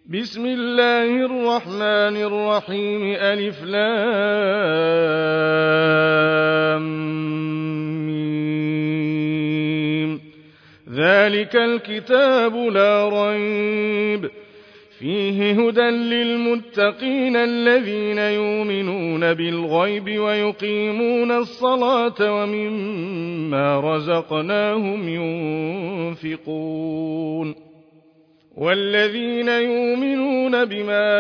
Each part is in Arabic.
بسم الله الرحمن الرحيم ألف لام ميم. ذلك الكتاب لا ريب فيه هدى للمتقين الذين يؤمنون بالغيب ويقيمون الصلاة ومما رزقناهم ينفقون والذين يؤمنون بما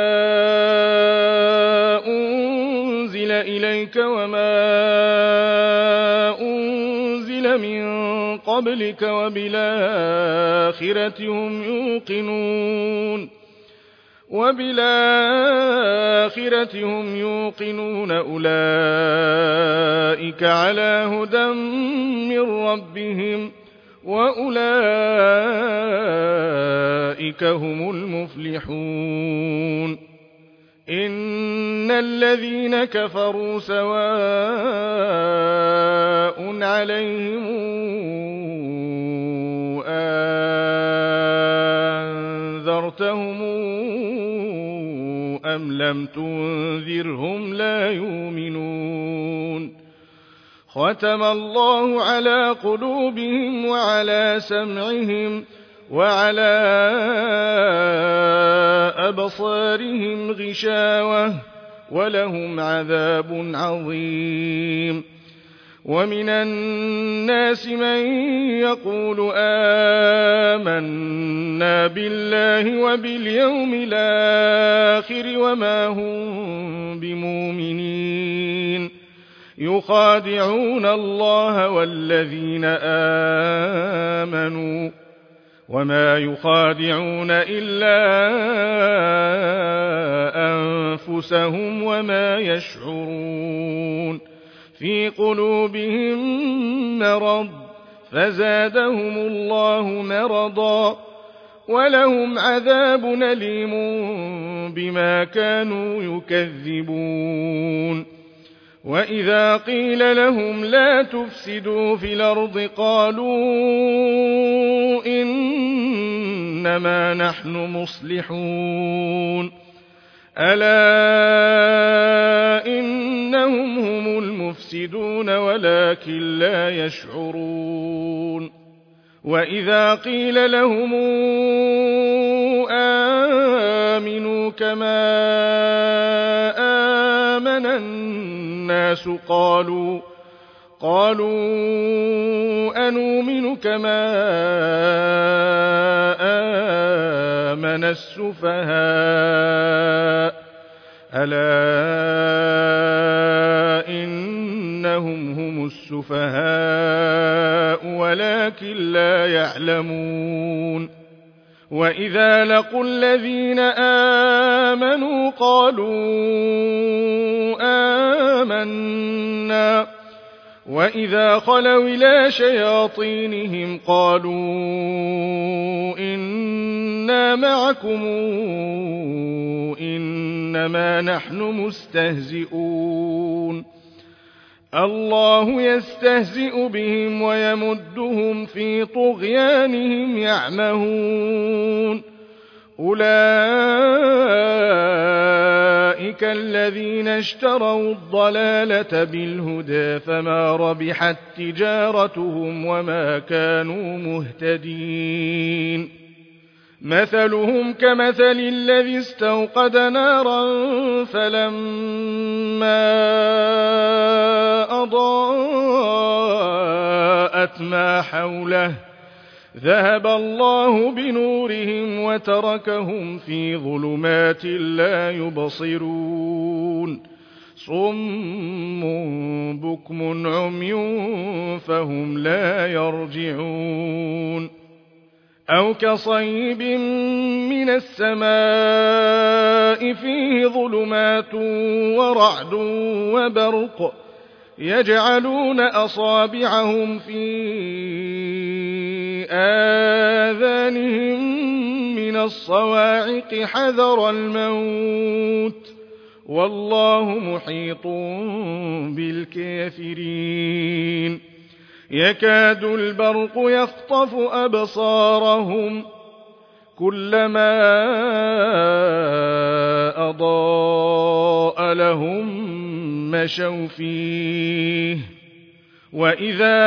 أنزل إليك وما أنزل من قبلك وبالآخرة هم يوقنون أولئك على هدى من ربهم وأولئك هم المفلحون. إن الذين كفروا سواء عليهم أنذرتهم أم لم تنذرهم لا يؤمنون. ختم الله على قلوبهم وعلى سمعهم وعلى أبصارهم غشاوة ولهم عذاب عظيم. ومن الناس من يقول آمنا بالله وباليوم الآخر وما هم بمؤمنين يخادعون الله والذين آمنوا وما يخادعون إلا أنفسهم وما يشعرون. في قلوبهم مرض فزادهم الله مرضا ولهم عذاب أليم بما كانوا يكذبون. وإذا قيل لهم لا تفسدوا في الأرض قالوا إنما نحن مصلحون ألا إنهم هم المفسدون ولكن لا يشعرون. وإذا قيل لهم آمنوا كما آمن الناس قالوا أنؤمن كما آمن السفهاء ألا إنهم هم السفهاء ولكن لا يعلمون. وإذا لقوا الذين آمنوا قالوا آمنا وإذا خلوا إلى شياطينهم قالوا إنا معكم إنما نحن مستهزئون. الله يستهزئ بهم ويمدهم في طغيانهم يعمهون. أولئك الذين اشتروا الضلالة بالهدى فما ربحت تجارتهم وما كانوا مهتدين. مثلهم كمثل الذي استوقد نارا فلما أضاءت ما حوله ذهب الله بنورهم وتركهم في ظلمات لا يبصرون. صم بكم عمي فهم لا يرجعون. أو كصيب من السماء فيه ظلمات ورعد وبرق يجعلون أصابعهم في آذانهم من الصواعق حذر الموت والله محيط بالكافرين. يكاد البرق يخطف أبصارهم كلما لهم مشوا فيه وإذا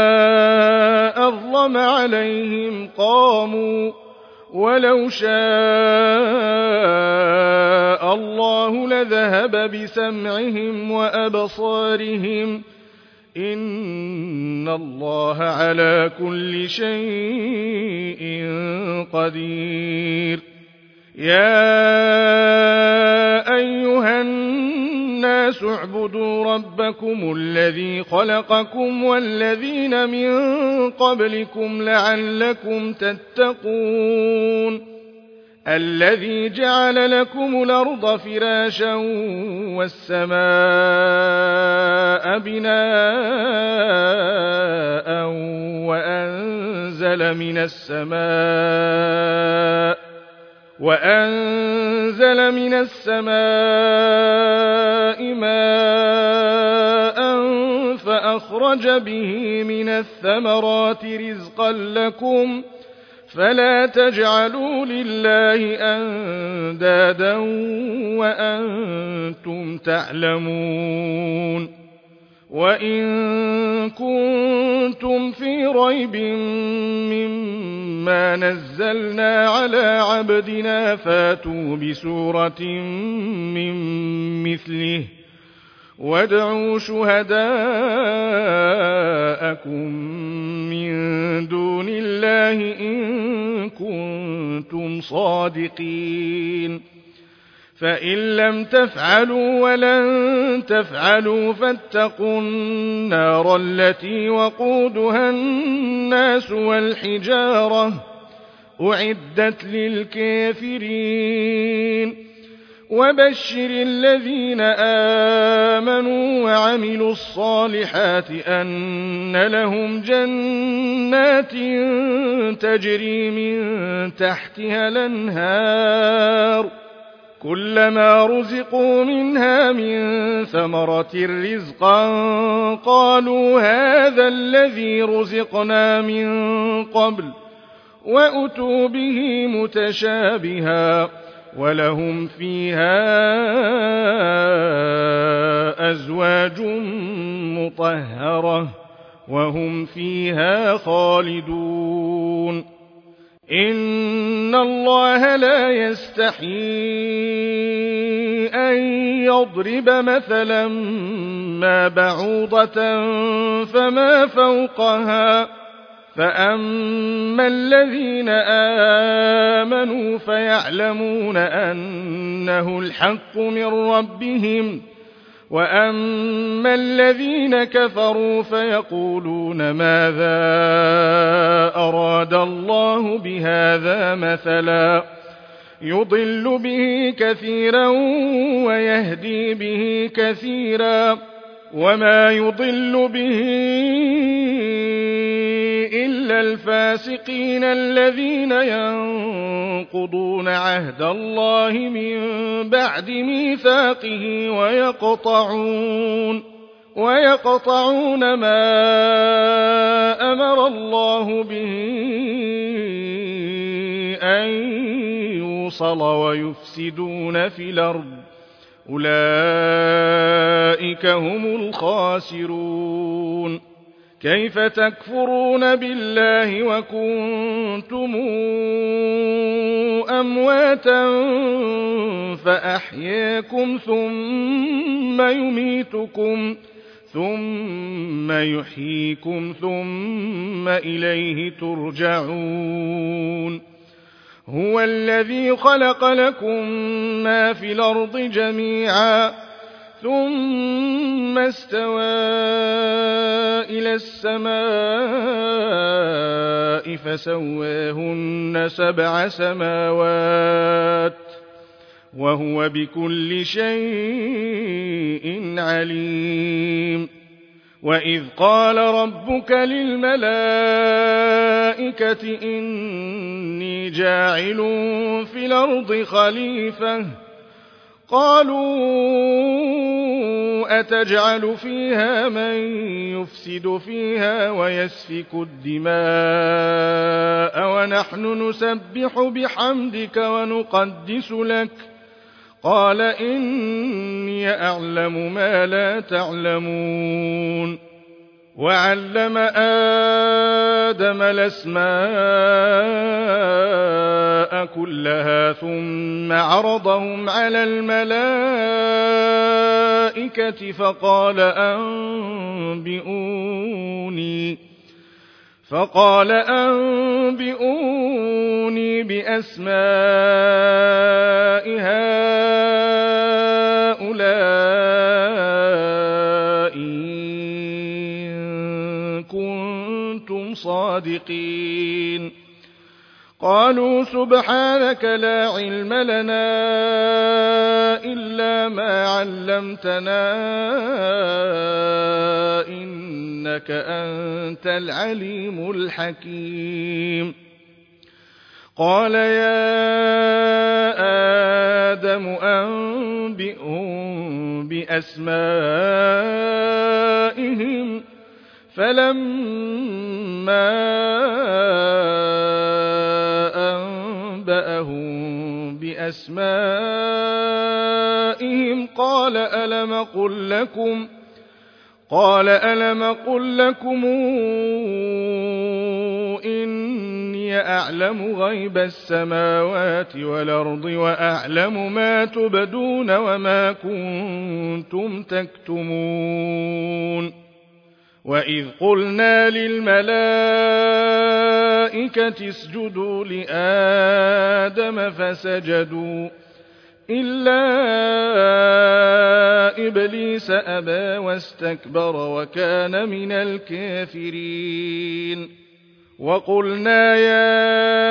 أظلم عليهم قاموا ولو شاء الله لذهب بسمعهم وأبصارهم إن الله على كل شيء قدير يا أيها الناس اعبدوا ربكم الذي خلقكم والذين من قبلكم لعلكم تتقون الذي جعل لكم الأرض فراشا والسماء بناء وأنزل من السماء ماء فأخرج به من الثمرات رزقا لكم فلا تجعلوا لله أندادا وأنتم تعلمون وإن كنتم في ريب مما نزلنا على عبدنا فاتوا بسورة من مثله وادعوا شهداءكم من دون الله إن كنتم صادقين فإن لم تفعلوا ولن تفعلوا فاتقوا النار التي وقودها الناس والحجارة أعدت للكافرين وبشر الذين آمنوا وعملوا الصالحات أن لهم جنات تجري من تحتها الأنهار كلما رزقوا منها من ثمرة رزقا قالوا هذا الذي رزقنا من قبل وأتوا به متشابها ولهم فيها أزواج مطهرة وهم فيها خالدون إن الله لا يستحيي أن يضرب مثلا ما بعوضة فما فوقها فأما الذين آمنوا فيعلمون أنه الحق من ربهم وأما الذين كفروا فيقولون ماذا أراد الله بهذا مثلا يضل به كثيرا ويهدي به كثيرا وما يضل به إلا الفاسقين الذين ينقضون عهد الله من بعد ميثاقه ويقطعون ما أمر الله به أن يوصل ويفسدون في الأرض أولئك هم الخاسرون كيف تكفرون بالله وكنتم أمواتا فأحياكم ثم يميتكم ثم يحييكم ثم إليه ترجعون هو الذي خلق لكم ما في الأرض جميعا ثم استوى إلى السماء فسواهن 7 سماوات وهو بكل شيء عليم وإذ قال ربك للملائكة إني جاعل في الأرض خليفة قالوا أتجعل فيها من يفسد فيها ويسفك الدماء ونحن نسبح بحمدك ونقدس لك قال إني أعلم ما لا تعلمون وعلم آدم الأسماء كلها ثم عرضهم على الملائكة فقال أنبئوني بأسماء هؤلاء إن كنتم صادقين قالوا سبحانك لا علم لنا إلا ما علمتنا إنك أنت العليم الحكيم قال يا آدم أنبئهم بأسمائهم فلما أنبأهم بأسمائهم قال ألم أقل لكم إني أعلم غيب السماوات والأرض وأعلم ما تبدون وما كنتم تكتمون وإذ قلنا للملائكة اسجدوا لآدم فسجدوا إلا إبليس أبى واستكبر وكان من الكافرين وقلنا يا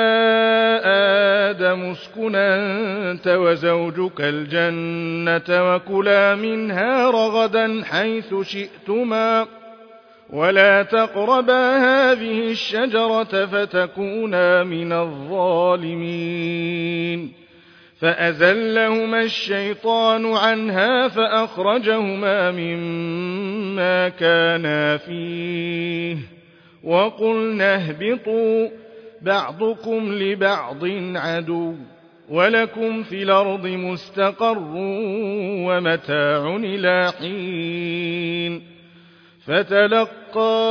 آدم اسكن أنت وزوجك الجنة وكلا منها رغدا حيث شئتما ولا تقربا هذه الشجرة فتكونا من الظالمين فأزلهما الشيطان عنها فأخرجهما مما كانا فيه وقلنا اهبطوا بعضكم لبعض عدو ولكم في الأرض مستقر ومتاع إلى حين فتلقى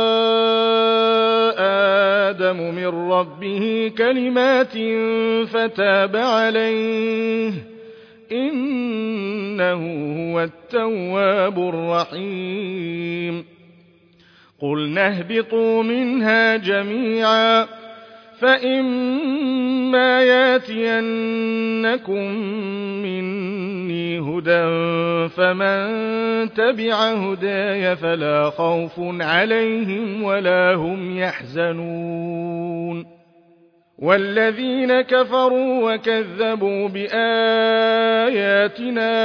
آدم من ربه كلمات فتاب عليه إنه هو التواب الرحيم قلنا اهبطوا منها جميعا فإما ياتينكم مني هدى فمن تبع هداي فلا خوف عليهم ولا هم يحزنون والذين كفروا وكذبوا بآياتنا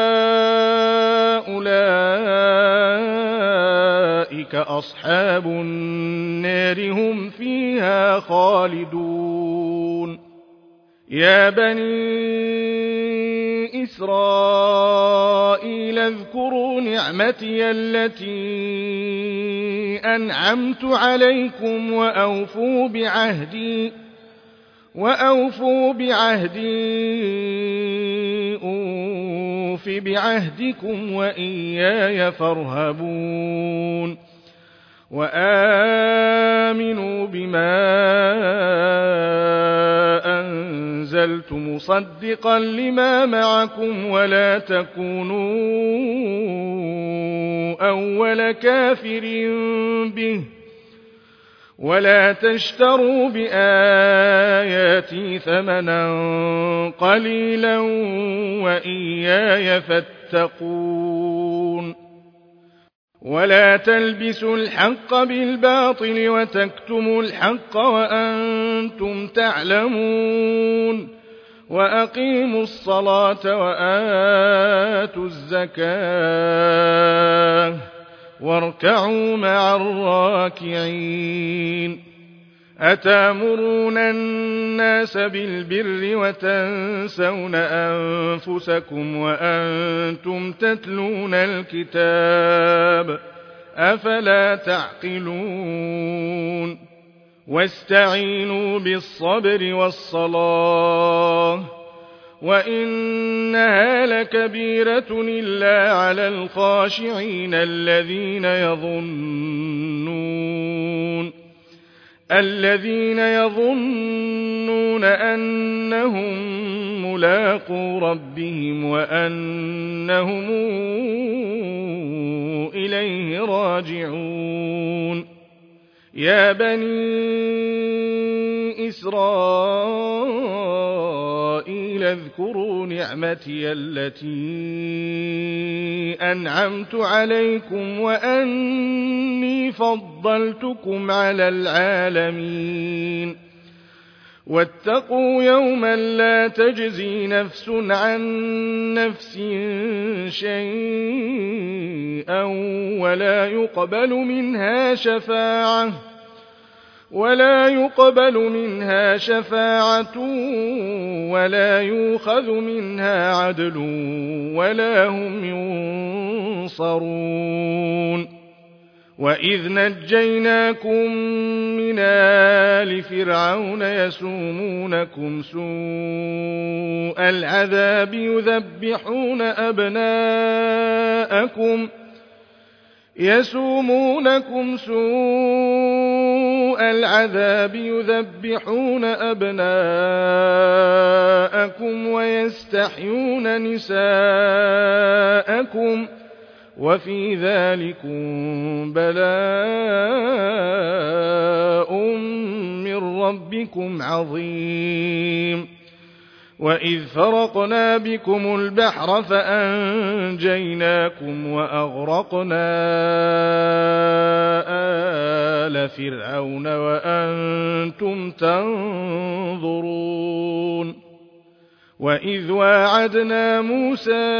أولئك أصحاب النار هم فيها خالدون يا بني إسرائيل اذكروا نعمتي التي أنعمت عليكم وأوفوا بعهدي أوف بعهدكم وإياي فارهبون وآمنوا بما أنزلت مصدقا لما معكم ولا تكونوا أول كافر به ولا تشتروا بآياتي ثمنا قليلا وإياي فاتقون ولا تلبسوا الحق بالباطل وتكتموا الحق وأنتم تعلمون وأقيموا الصلاة وآتوا الزكاة واركعوا مع الراكعين أتامرون الناس بالبر وتنسون أنفسكم وأنتم تتلون الكتاب أفلا تعقلون واستعينوا بالصبر والصلاة وإنها لكبيرة إلا على الخاشعين الذين يظنون أنهم ملاقو ربهم وأنهم إليه راجعون يا بني إسرائيل اذكروا نعمتي التي أنعمت عليكم وأني فضلتكم على العالمين واتقوا يوما لا تجزي نفس عن نفس شيئا ولا يقبل منها شفاعة ولا يؤخذ منها عدل ولا هم ينصرون وإذ نجيناكم من آل فرعون يسومونكم سوء العذاب يذبحون أبناءكم ويستحيون نساءكم وفي ذلكم بلاء من ربكم عظيم وإذ فرقنا بكم البحر فأنجيناكم وأغرقنا آل فرعون وأنتم تنظرون وإذ واعدنا موسى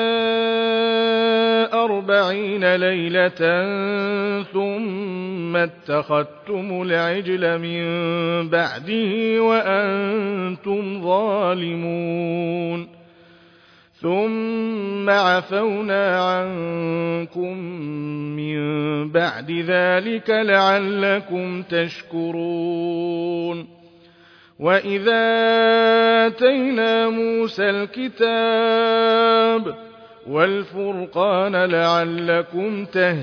40 ليلة ثم اتخذتم العجل من بعده وأنتم ظالمون ثم عفونا عنكم من بعد ذلك لعلكم تشكرون وإذا آتينا موسى الكتاب والفرقان لعلكم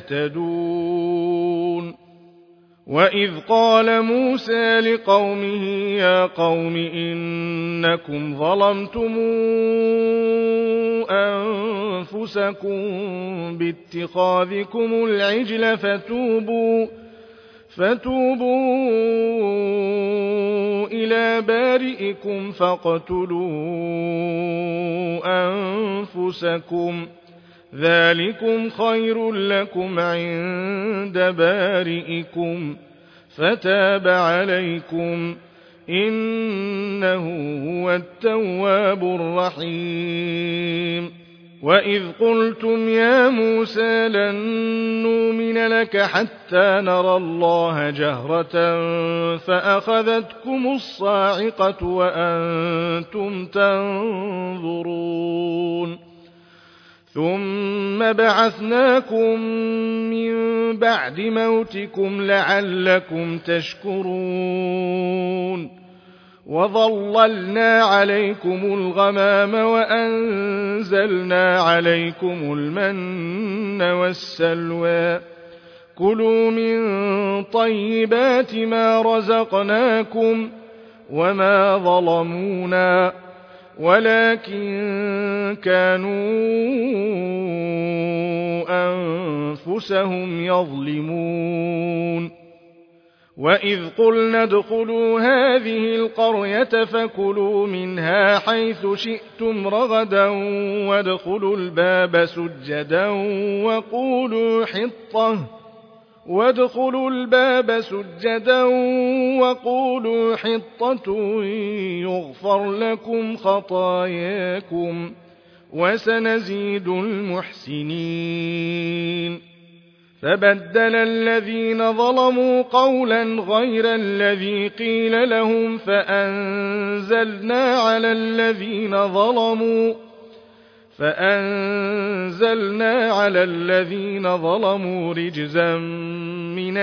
تهتدون وإذ قال موسى لقومه يا قوم إنكم ظلمتم أنفسكم باتخاذكم العجل فتوبوا إلى بارئكم فاقتلوا أنفسكم ذلكم خير لكم عند بارئكم فتاب عليكم إنه هو التواب الرحيم وإذ قلتم يا موسى لن نؤمن لك حتى نرى الله جهرة فأخذتكم الصاعقة وأنتم تنظرون ثم بعثناكم من بعد موتكم لعلكم تشكرون وظللنا عليكم الغمام وأنزلنا عليكم المن والسلوى كلوا من طيبات ما رزقناكم وما ظلمونا ولكن كانوا أنفسهم يظلمون وإذ قلنا ادخلوا هذه القرية فكلوا منها حيث شئتم رغدا وادخلوا الباب سجدا وقولوا حطة يغفر لكم خطاياكم وسنزيد المحسنين فبدل الذين ظلموا قولا غير الذي قيل لهم فأنزلنا على الذين ظلموا رجزا من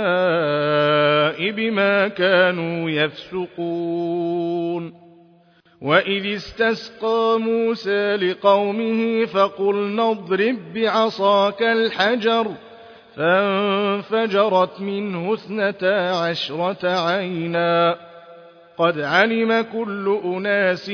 السماء بما كانوا يفسقون وإذ استسقى موسى لقومه فقلنا اضرب بعصاك الحجر فانفجرت منه 12 عينا قد علم كل أناس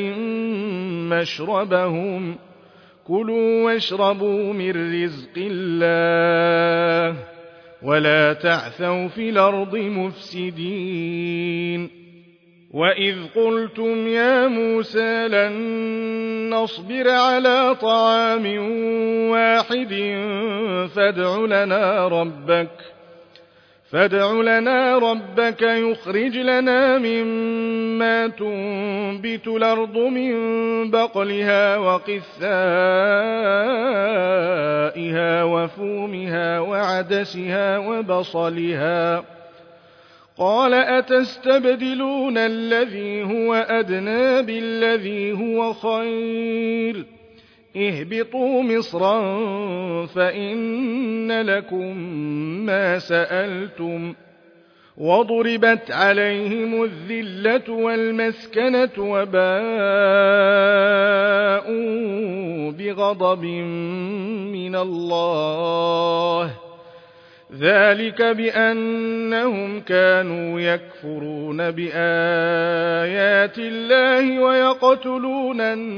مشربهم كلوا واشربوا من رزق الله ولا تعثوا في الأرض مفسدين وإذ قلتم يا موسى لن نصبر على طعام واحد فادع لنا ربك يخرج لنا مما تنبت الأرض من بقلها وقثائها وفومها وعدسها وبصلها قال أتستبدلون الذي هو أدنى بالذي هو خير اهبطوا مصرا فإن لكم ما سألتم وضربت عليهم الذلة والمسكنة وباءوا بغضب من الله ذلك بأنهم كانوا يكفرون بآيات الله ويقتلون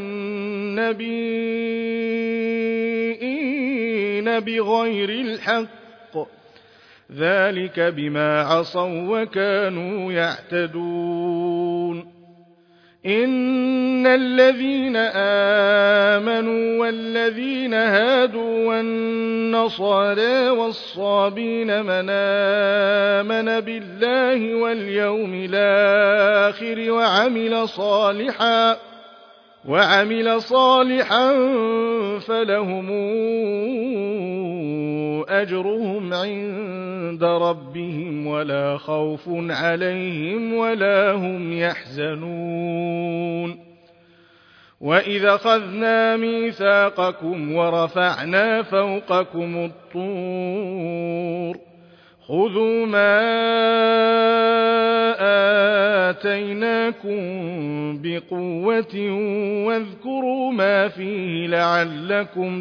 النبيين بغير الحق ذلك بما عصوا وكانوا يعتدون إن الذين آمنوا والذين هادوا والنصارى والصابين من آمن بالله واليوم الآخر وعمل صالحا فلهم أجرهم عند ربهم ولا خوف عليهم ولا هم يحزنون وإذا أخذنا ميثاقكم ورفعنا فوقكم الطور خذوا ما آتيناكم بقوة واذكروا ما فيه لعلكم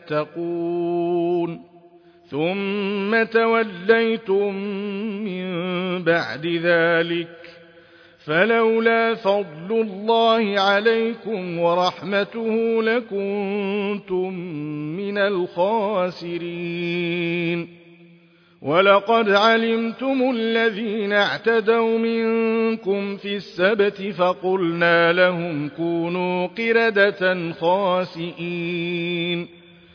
تتقون ثم توليتم من بعد ذلك فلولا فضل الله عليكم ورحمته لكنتم من الخاسرين ولقد علمتم الذين اعتدوا منكم في السبت فقلنا لهم كونوا قردة خاسئين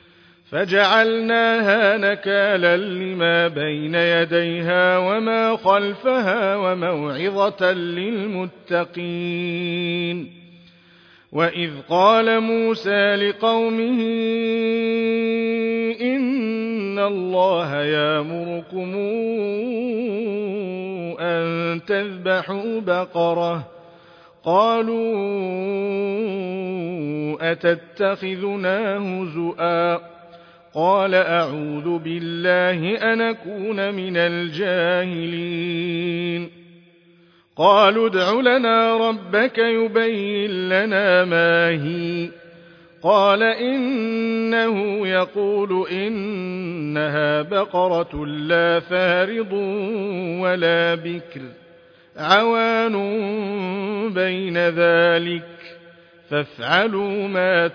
فجعلناها نكالا لما بين يديها وما خلفها وموعظة للمتقين وإذ قال موسى لقومه إن الله يأمركم أن تذبحوا بقرة قالوا أتتخذنا هزؤا قال أعوذ بالله أن أكون من الجاهلين قالوا ادع لنا ربك يبين لنا ما هي قال إنه يقول إنها بقرة لا فارض ولا بكر عوان بين ذلك فافعلوا ما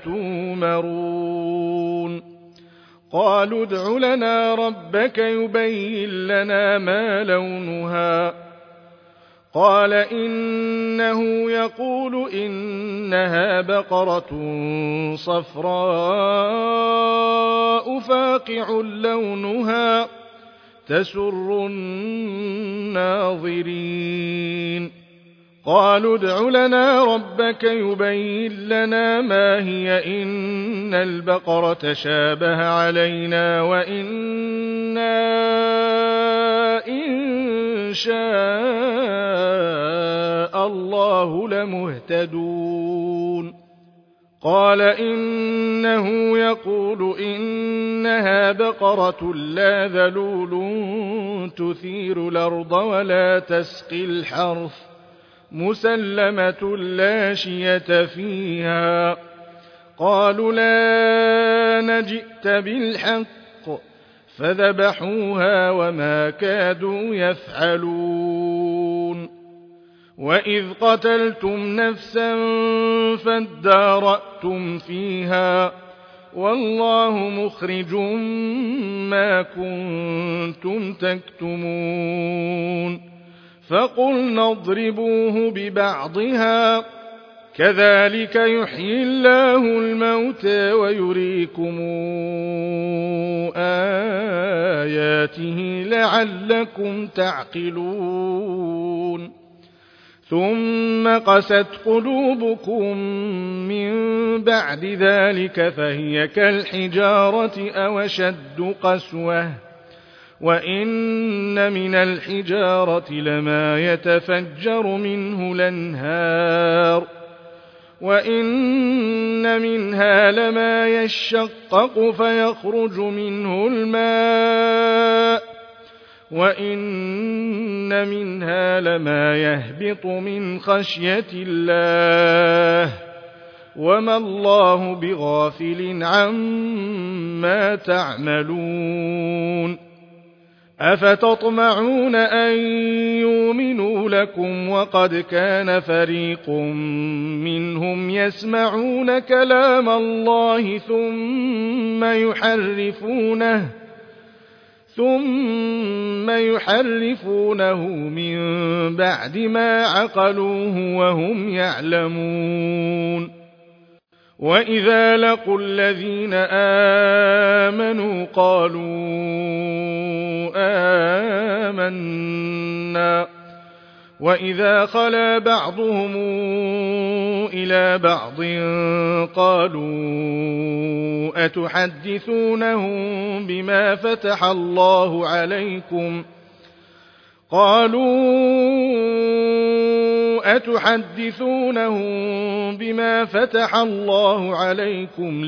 تومرون قالوا ادع لنا ربك يبين لنا ما لونها قال إنه يقول إنها بقرة صفراء فاقع لونها تسر الناظرين قالوا ادع لنا ربك يبين لنا ما هي إن البقرة شابه علينا وإنا إن شاء الله لمهتدون قال إنه يقول إنها بقرة لا ذلول تثير الأرض ولا تسقي الحرث مسلمة لا شية فيها. قالوا لا نجئت بالحق فذبحوها وما كادوا يفعلون. وإذ قتلتم نفسا فادارأتم فيها والله مخرج ما كنتم تكتمون. فقلنا اضربوه ببعضها كذلك يحيي الله الموتى ويريكم آياته لعلكم تعقلون. ثم قست قلوبكم من بعد ذلك فهي كالحجارة أو أشد قسوة وإن من الحجارة لما يتفجر منه الأنهار وإن منها لما يشقق فيخرج منه الماء وإن منها لما يهبط من خشية الله وما الله بغافل عما تعملون. أفتطمعون أن يؤمنوا لكم وقد كان فريق منهم يسمعون كلام الله ثم يحرفونه من بعد ما عقلوه وهم يعلمون. وإذا لقوا الذين آمنوا قالوا آمنا وإذا خلا بعضهم إلى بعض قالوا أتحدثونهم بما فتح الله عليكم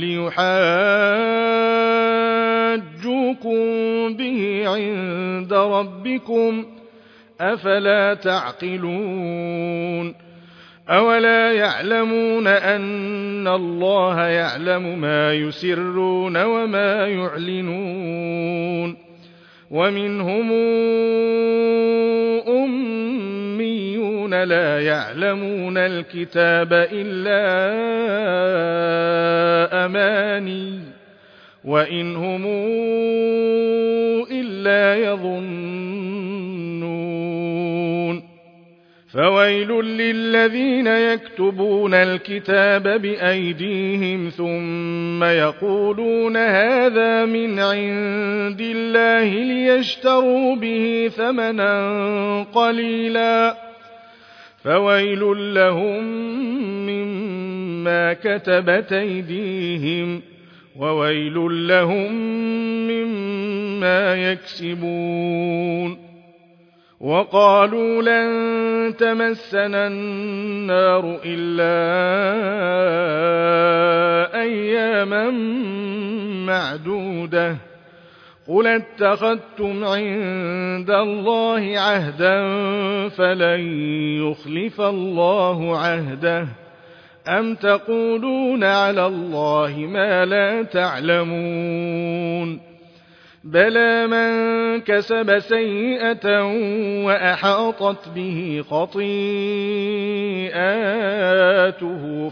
ليحاجوكم به عند ربكم أفلا تعقلون. أولا يعلمون أن الله يعلم ما يسرون وما يعلنون. ومنهم أميون لا يعلمون الكتاب إلا أماني وإن هم إلا يظنون. فويل للذين يكتبون الكتاب بأيديهم ثم يقولون هذا من عند الله ليشتروا به ثمنا قليلا فويل لهم مما كتبت أيديهم وويل لهم مما يكسبون. وقالوا لن تمسنا النار إلا أياما معدودة قل اتخذتم عند الله عهدا فلن يخلف الله عهده أم تقولون على الله ما لا تعلمون. بلى من كسب سيئة وأحاطت به خطيئاته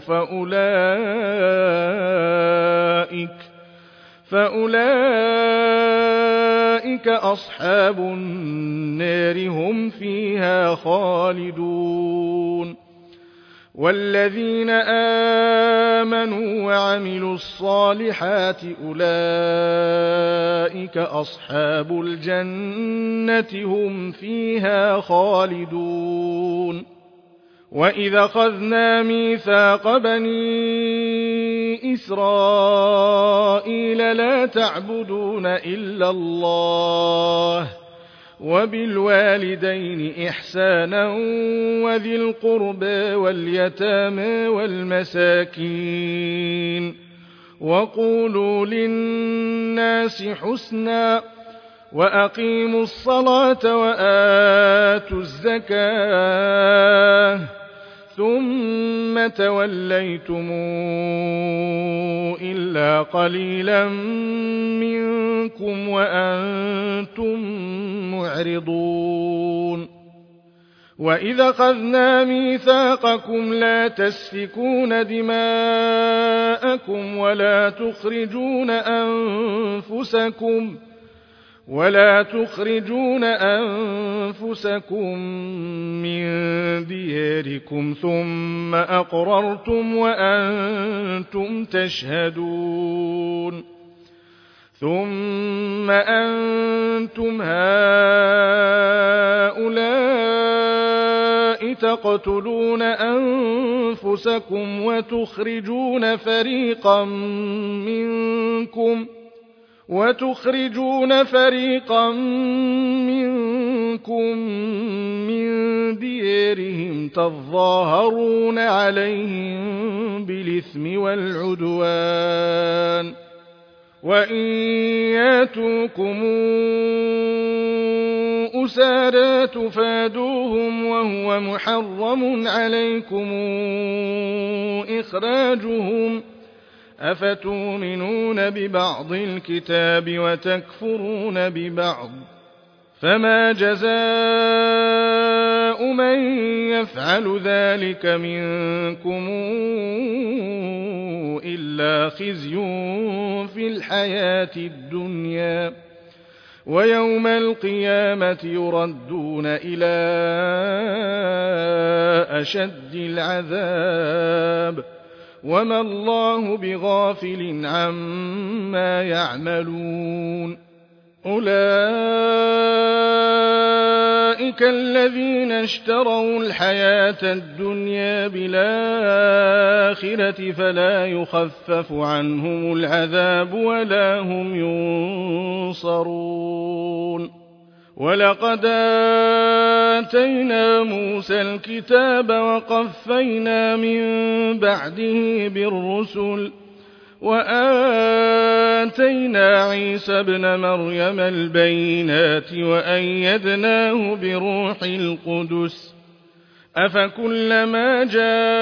فأولئك أصحاب النار هم فيها خالدون. والذين آمنوا وعملوا الصالحات أولئك أصحاب الجنة هم فيها خالدون. وإذا أخذنا ميثاق بني إسرائيل لا تعبدون إلا الله وبالوالدين إحسانا وذي القربى واليتامى والمساكين وقولوا للناس حسنا وأقيموا الصلاة وآتوا الزكاة ثم توليتم إلا قليلا منكم وأنتم معرضون وإذا أخذنا ميثاقكم لا تسفكون دماءكم ولا تخرجون أنفسكم من دياركم ثم أقررتم وأنتم تشهدون ثم أنتم هؤلاء تقتلون أنفسكم وتخرجون فريقا منكم من ديارهم تظاهرون عليهم بالإثم والعدوان وإن ياتوكم أسارى تفادوهم وهو محرم عليكم إخراجهم أفتؤمنون ببعض الكتاب وتكفرون ببعض فما جزاء من يفعل ذلك منكم إلا خزي في الحياة الدنيا ويوم القيامة يردون إلى أشد العذاب وما الله بغافل عما يعملون أولئك الذين اشتروا الحياة الدنيا بالآخرة فلا يخفف عنهم العذاب ولا هم ينصرون ولقد آتينا موسى الكتاب وقفينا من بعده بالرسل وآتينا عيسى ابن مريم البينات وأيدناه بروح القدس أفكلما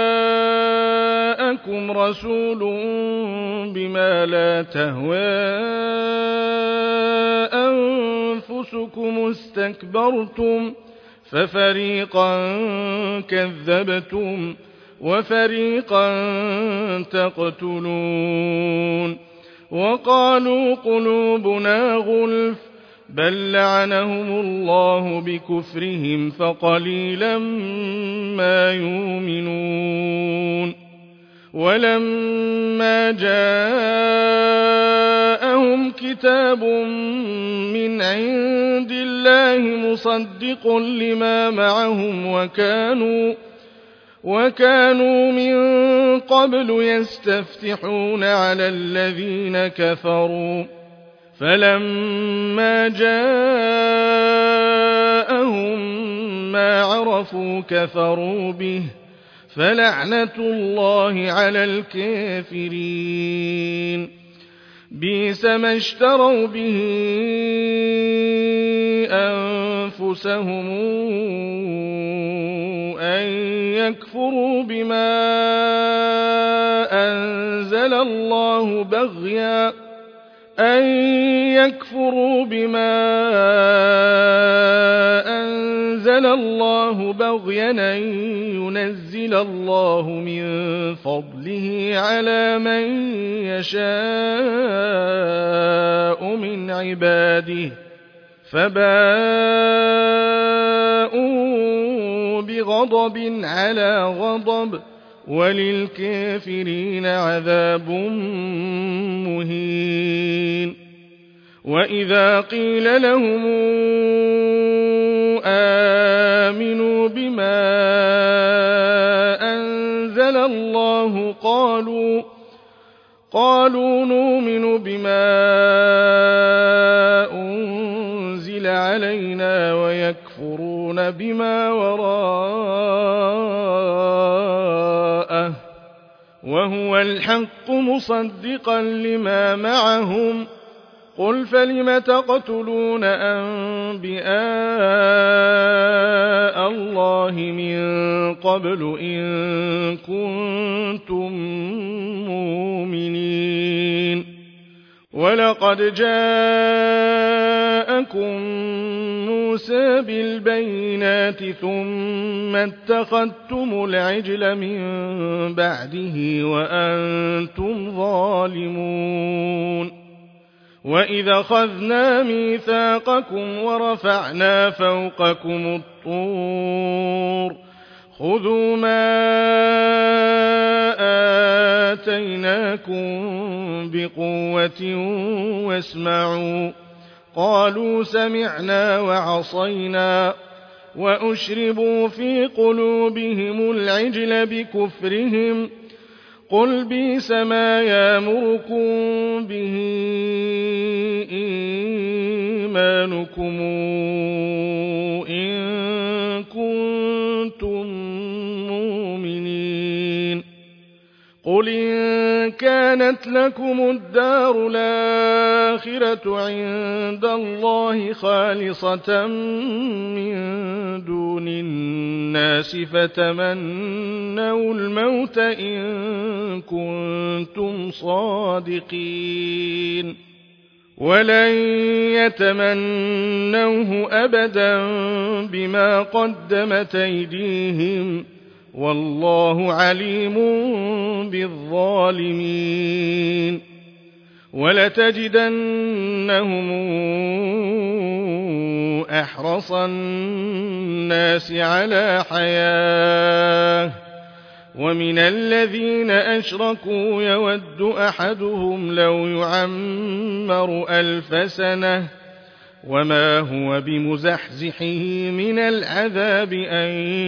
جاءكم رسول بما لا تهوى أنفسكم استكبرتم ففريقا كذبتم وفريقا تقتلون وقالوا قلوبنا غلف بل لعنهم الله بكفرهم فقليلا ما يؤمنون ولما جاءهم كتاب من عند الله مصدق لما معهم وكانوا من قبل يستفتحون على الذين كفروا فلما جاءهم ما عرفوا كفروا به فلعنة الله على الكافرين بئس ما اشتروا به أنفسهم أن يكفروا بما أنزل الله بغيا أن ينزل الله من فضله على من يشاء من عباده فباءوا بغضب على غضب وللكافرين عذاب مهين وإذا قيل لهم آمنوا بما أنزل الله قالوا نؤمن بما أنزل علينا ويكفرون بما وراءه وهو الحق مصدقا لما معهم قل فلم تقتلون أنبياء الله من قبل إن كنتم مؤمنين ولقد جاءكم موسى بالبينات ثم اتخذتم العجل من بعده وأنتم ظالمون وإذا أخذنا ميثاقكم ورفعنا فوقكم الطور خذوا ما آتيناكم بقوة واسمعوا قالوا سمعنا وعصينا وأشربوا في قلوبهم العجل بكفرهم قل بئس ما يأمركم به إيمانكم إن كنتم مؤمنين قل إن كانت لكم الدار الآخرة عند الله خالصة من دون الناس فتمنوا الموت إن كنتم صادقين ولن يتمنوه أبدا بما قدمت أيديهم والله عليم بالظالمين ولتجدنهم أحرص الناس على حياة ومن الذين أشركوا يود أحدهم لو يعمر 1000 سنة وما هو بمزحزحه من العذاب أن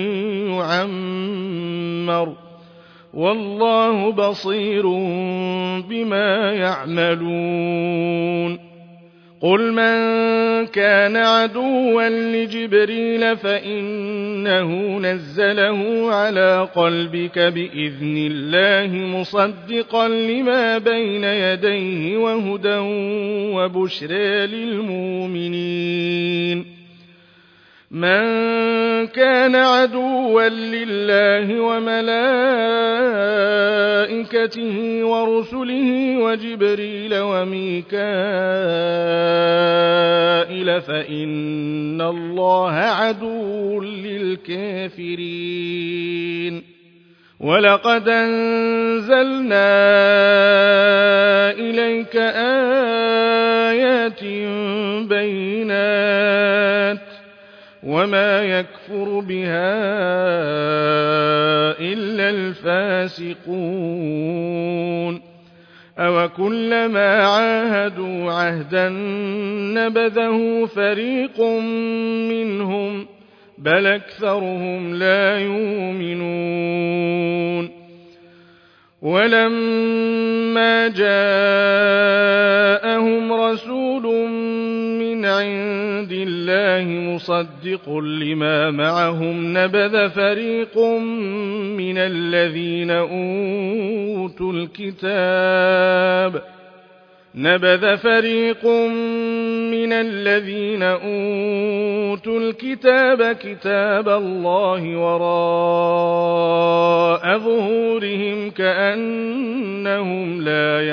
يعمر والله بصير بما يعملون قل من كان عدوا لجبريل فإنه نزله على قلبك بإذن الله مصدقا لما بين يديه وهدى وبشرى للمؤمنين من كان عدوا لله وملائكته ورسله وجبريل وميكائيل فإن الله عدو للكافرين ولقد أنزلنا إليك آيات بينات وما يكفر بها إلا الفاسقون أوكلما عاهدوا عهدا نبذه فريق منهم بل أكثرهم لا يؤمنون ولما جاءهم رسول من عند الله مصدق لما معهم نبذ فريق من الذين أوتوا الكتاب كتاب الله وراء ظهورهم كأنهم لا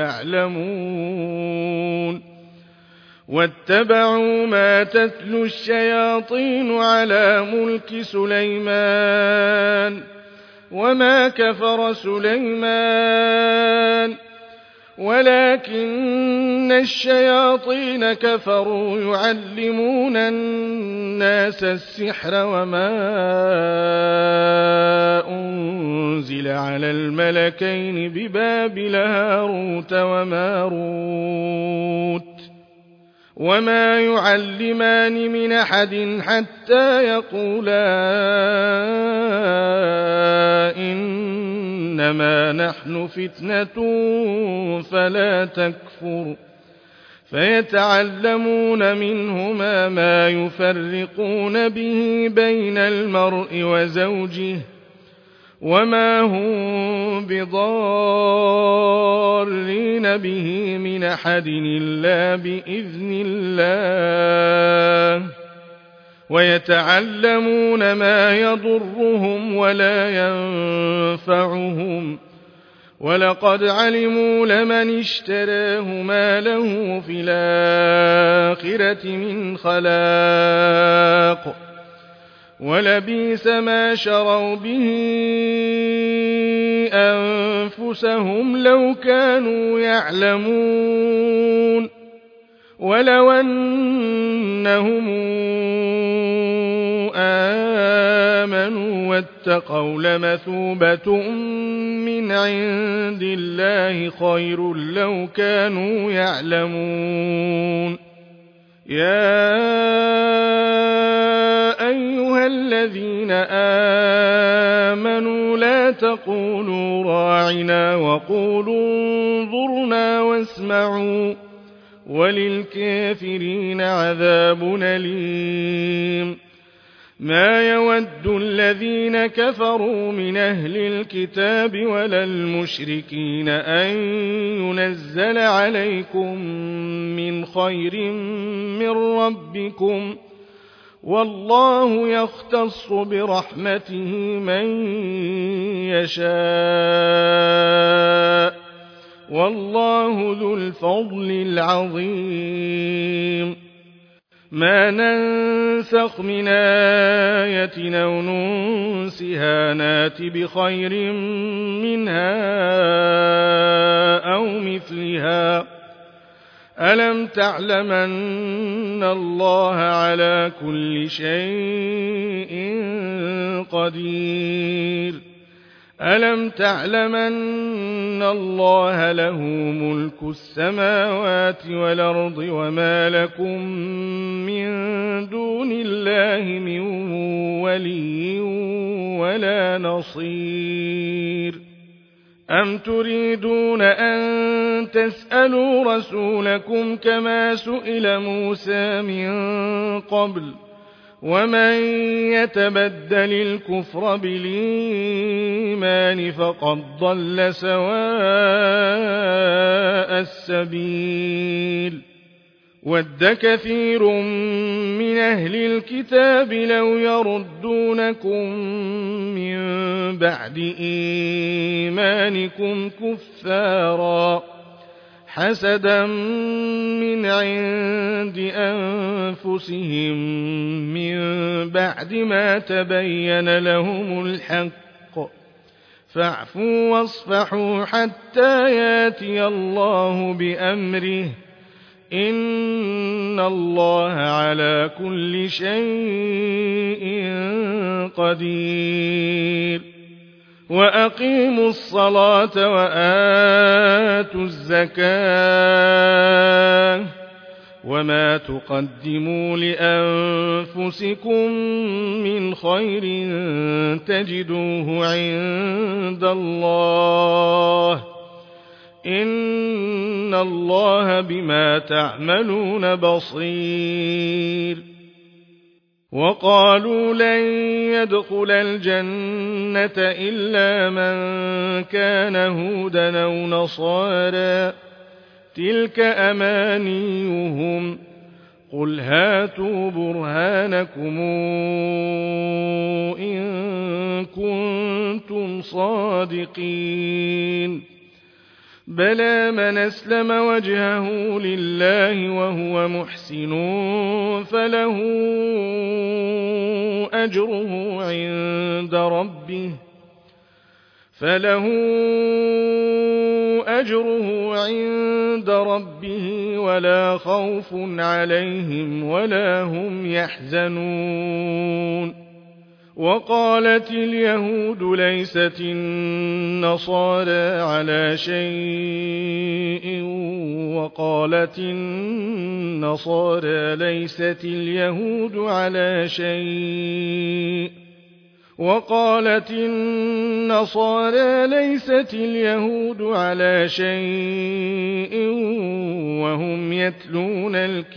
يعلمون واتبعوا ما تتلو الشياطين على ملك سليمان وما كفر سليمان ولكن الشياطين كفروا يعلمون الناس السحر وما أنزل على الملكين ببابل هاروت وماروت وما يعلمان من أحد حتى يقولا إنما نحن فتنة فلا تكفر فيتعلمون منهما ما يفرقون به بين المرء وزوجه وما هم بضارين يحيطون به من أحد إلا بإذن الله ويتعلمون ما يضرهم ولا ينفعهم ولقد علموا لمن اشتراه ما له في الآخرة من خلاق ولبئس ما شروا به أنفسهم لو كانوا يعلمون ولو أنهم آمنوا واتقوا لمثوبة من عند الله خير لو كانوا يعلمون يا أيها الذين آمنوا لا تقولوا راعنا وقولوا انظرنا واسمعوا وللكافرين عذاب أليم ما يود الذين كفروا من أهل الكتاب ولا المشركين أن ينزل عليكم من خير من ربكم والله يختص برحمته من يشاء والله ذو الفضل العظيم ما ننسخ من آية أو ننسها نات بخير منها أو مثلها ألم تعلم أن الله على كل شيء قدير ألم تعلم أن الله له ملك السماوات والأرض وما لكم من دون الله من ولي ولا نصير أم تريدون أن تسألوا رسولكم كما سئل موسى من قبل ومن يتبدل الكفر بالإيمان فقد ضل سواء السبيل ود كثير من أهل الكتاب لو يردونكم من بعد إيمانكم كفارا حسدا من عند أنفسهم من بعد ما تبين لهم الحق فاعفوا واصفحوا حتى ياتي الله بأمره إن الله على كل شيء قدير وأقيموا الصلاة وآتوا الزكاة وما تقدموا لأنفسكم من خير تجدوه عند الله إن الله بما تعملون بصير وقالوا لن يدخل الجنة إلا من كان هودا أو نصارى تلك أمانيهم قل هاتوا برهانكم إن كنتم صادقين بلى من أسلم وجهه لله وهو محسن فله أجره عند ربه ولا خوف عليهم ولا هم يحزنون وقالت اليهود ليست النصارى على شيء وقالت النصارى ليست اليهود على شيء وقالت النصارى ليست اليهود على شيء وهم يتلون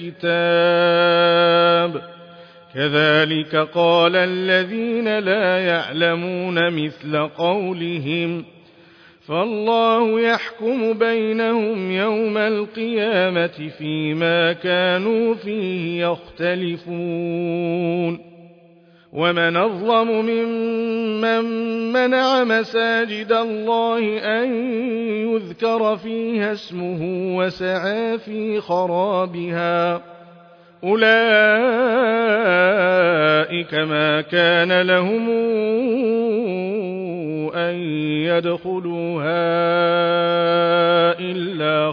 الكتاب كذلك قال الذين لا يعلمون مثل قولهم فالله يحكم بينهم يوم القيامة فيما كانوا فيه يختلفون ومن أظلم ممن منع مساجد الله أن يذكر فيها اسمه وسعى في خرابها أولئك ما كان لهم أن يدخلوها إلا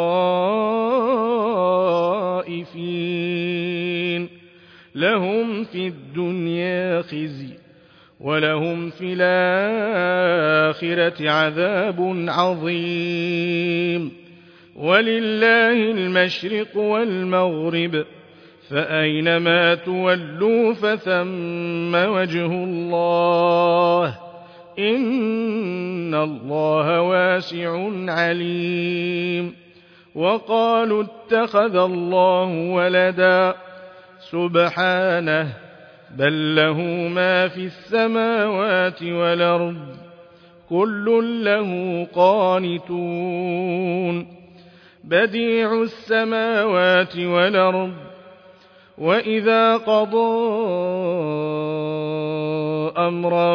خائفين لهم في الدنيا خزي ولهم في الآخرة عذاب عظيم ولله المشرق والمغرب فأينما تولوا فثم وجه الله إن الله واسع عليم وقالوا اتخذ الله ولدا سبحانه بل له ما في السماوات والأرض كل له قانتون بديع السماوات والأرض وإذا قضى أمرا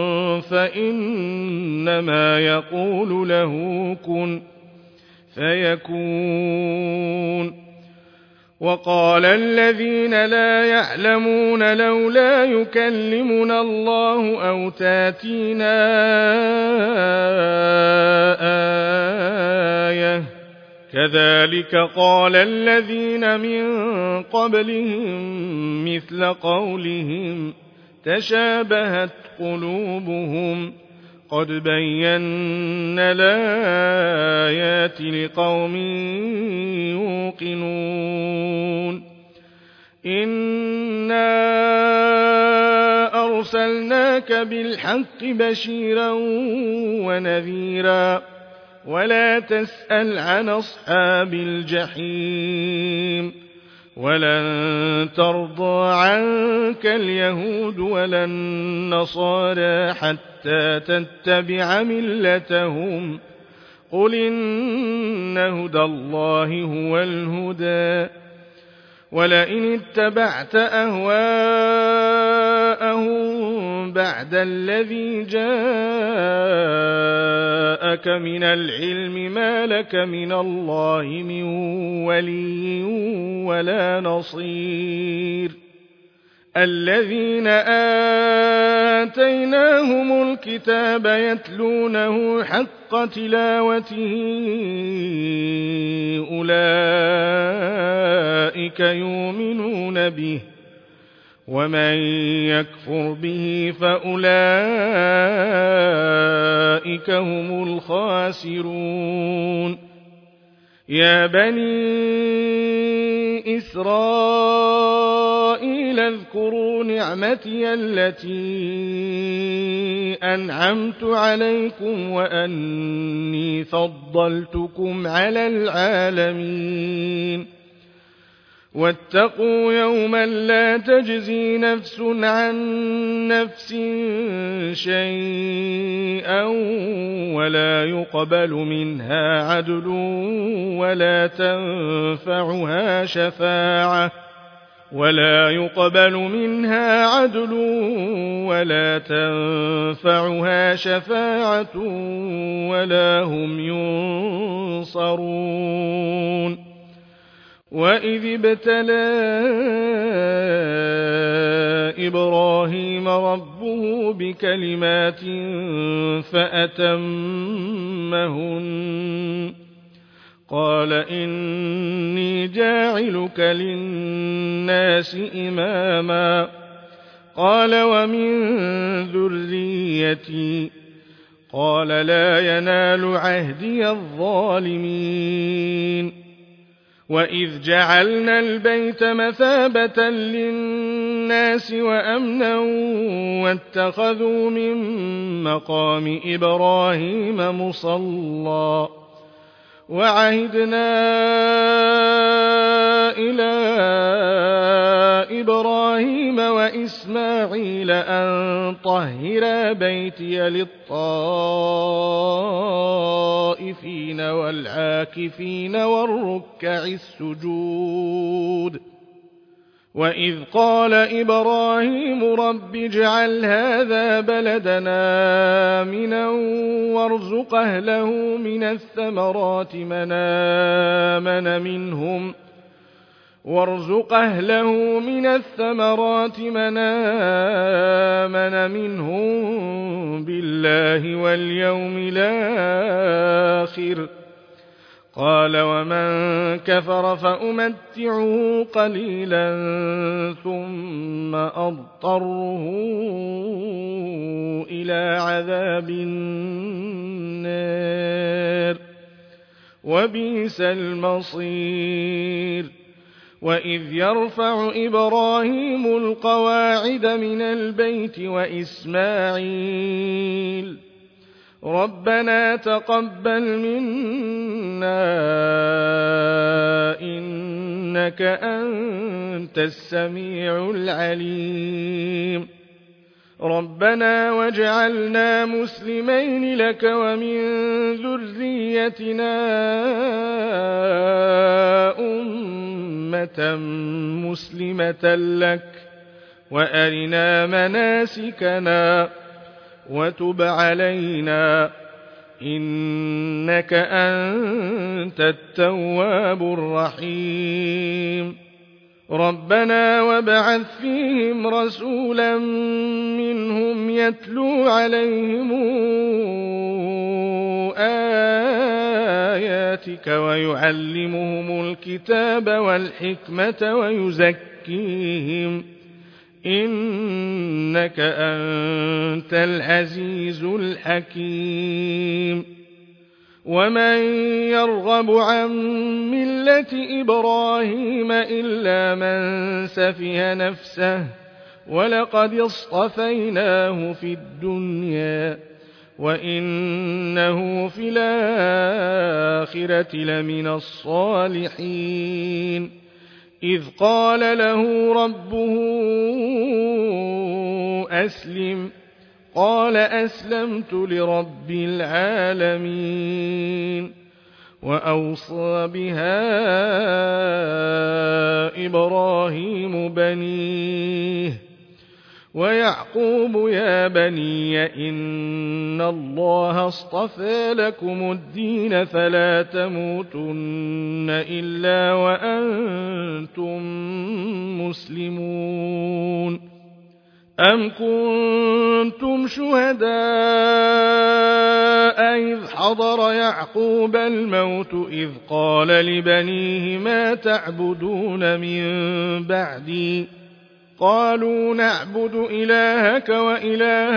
فإنما يقول له كن فيكون وقال الذين لا يعلمون لولا يكلمنا الله أو تاتينا آية كذلك قال الذين من قبلهم مثل قولهم تشابهت قلوبهم قد بينا الآيات لقوم يوقنون إنا أرسلناك بالحق بشيرا ونذيرا ولا تسأل عن أصحاب الجحيم ولن ترضى عنك اليهود ولا النصارى حتى تتبع ملتهم قل إن هدى الله هو الهدى ولئن اتبعت أهواءهم بعد الذي جاءك من العلم ما لك من الله من ولي ولا نصير الذين آتيناهم الكتاب يتلونه حق تلاوته أولئك يؤمنون به ومن يكفر به فأولئك هم الخاسرون يا بني إسرائيل اذكروا نعمتي التي أنعمت عليكم وأني فضلتكم على العالمين واتقوا يوما لا تجزي نفس عن نفس شيئا ولا يقبل منها عدل ولا تنفعها شفاعة ولا هم ينصرون وإذ ابتلى إبراهيم ربه بكلمات فأتمهن قال إني جاعلك للناس إماما قال ومن ذريتي قال لا ينال عهدي الظالمين وإذ جعلنا البيت مثابة للناس وأمنا واتخذوا من مقام إبراهيم مصلى وعهدنا إلى إبراهيم وإسماعيل أن طهرا بيتي للطائفين والعاكفين والركع السجود وإذ قال إبراهيم رب اجعل هذا بلدنا آمنا وارزق أهله من الثمرات من آمن منهم بالله واليوم الآخر قال ومن كفر فأمتعه قليلا ثم أضطره إلى عذاب النار وبئس المصير وإذ يرفع إبراهيم القواعد من البيت وإسماعيل ربنا تقبل منا إنك أنت السميع العليم ربنا واجعلنا مسلمين لك ومن ذريتنا أمة مسلمة لك وأرنا مناسكنا وتب علينا إنك أنت التواب الرحيم ربنا وابعث فيهم رسولا منهم يتلو عليهم آياتك ويعلمهم الكتاب والحكمة ويزكيهم إنك أنت العزيز الحكيم ومن يرغب عن ملة إبراهيم إلا من سفه نفسه ولقد اصطفيناه في الدنيا وإنه في الآخرة لمن الصالحين إذ قال له ربه أسلم قال أسلمت لرب العالمين وأوصى بها إبراهيم بنيه ويعقوب يا بني إن الله اصطفى لكم الدين فلا تموتن إلا وأنتم مسلمون أم كنتم شهداء إذ حضر يعقوب الموت إذ قال لبنيه ما تعبدون من بعدي قالوا نعبد إلهك وإله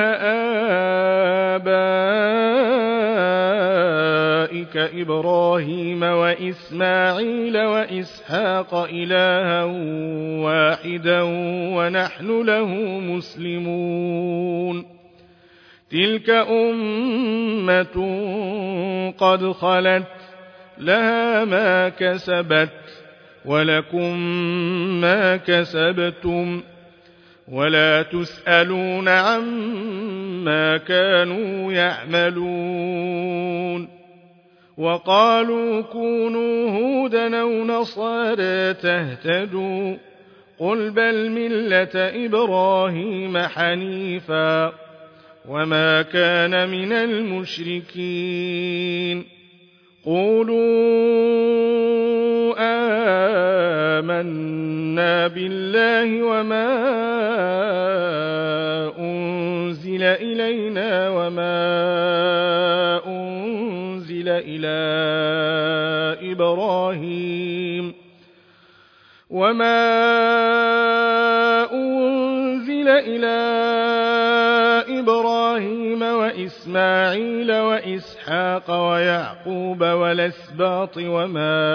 آبائك إبراهيم وإسماعيل وإسحاق إلها واحدا ونحن له مسلمون تلك أمة قد خلت لها ما كسبت ولكم ما كسبتم ولا تسألون عما كانوا يعملون وقالوا كونوا هودا أو نصارى تهتدوا قل بل ملة إبراهيم حنيفا وما كان من المشركين قولوا آمنا بالله وما أنزل إلينا وما أنزل إلى إبراهيم وإسماعيل وإسحاق ويعقوب والأسباط وما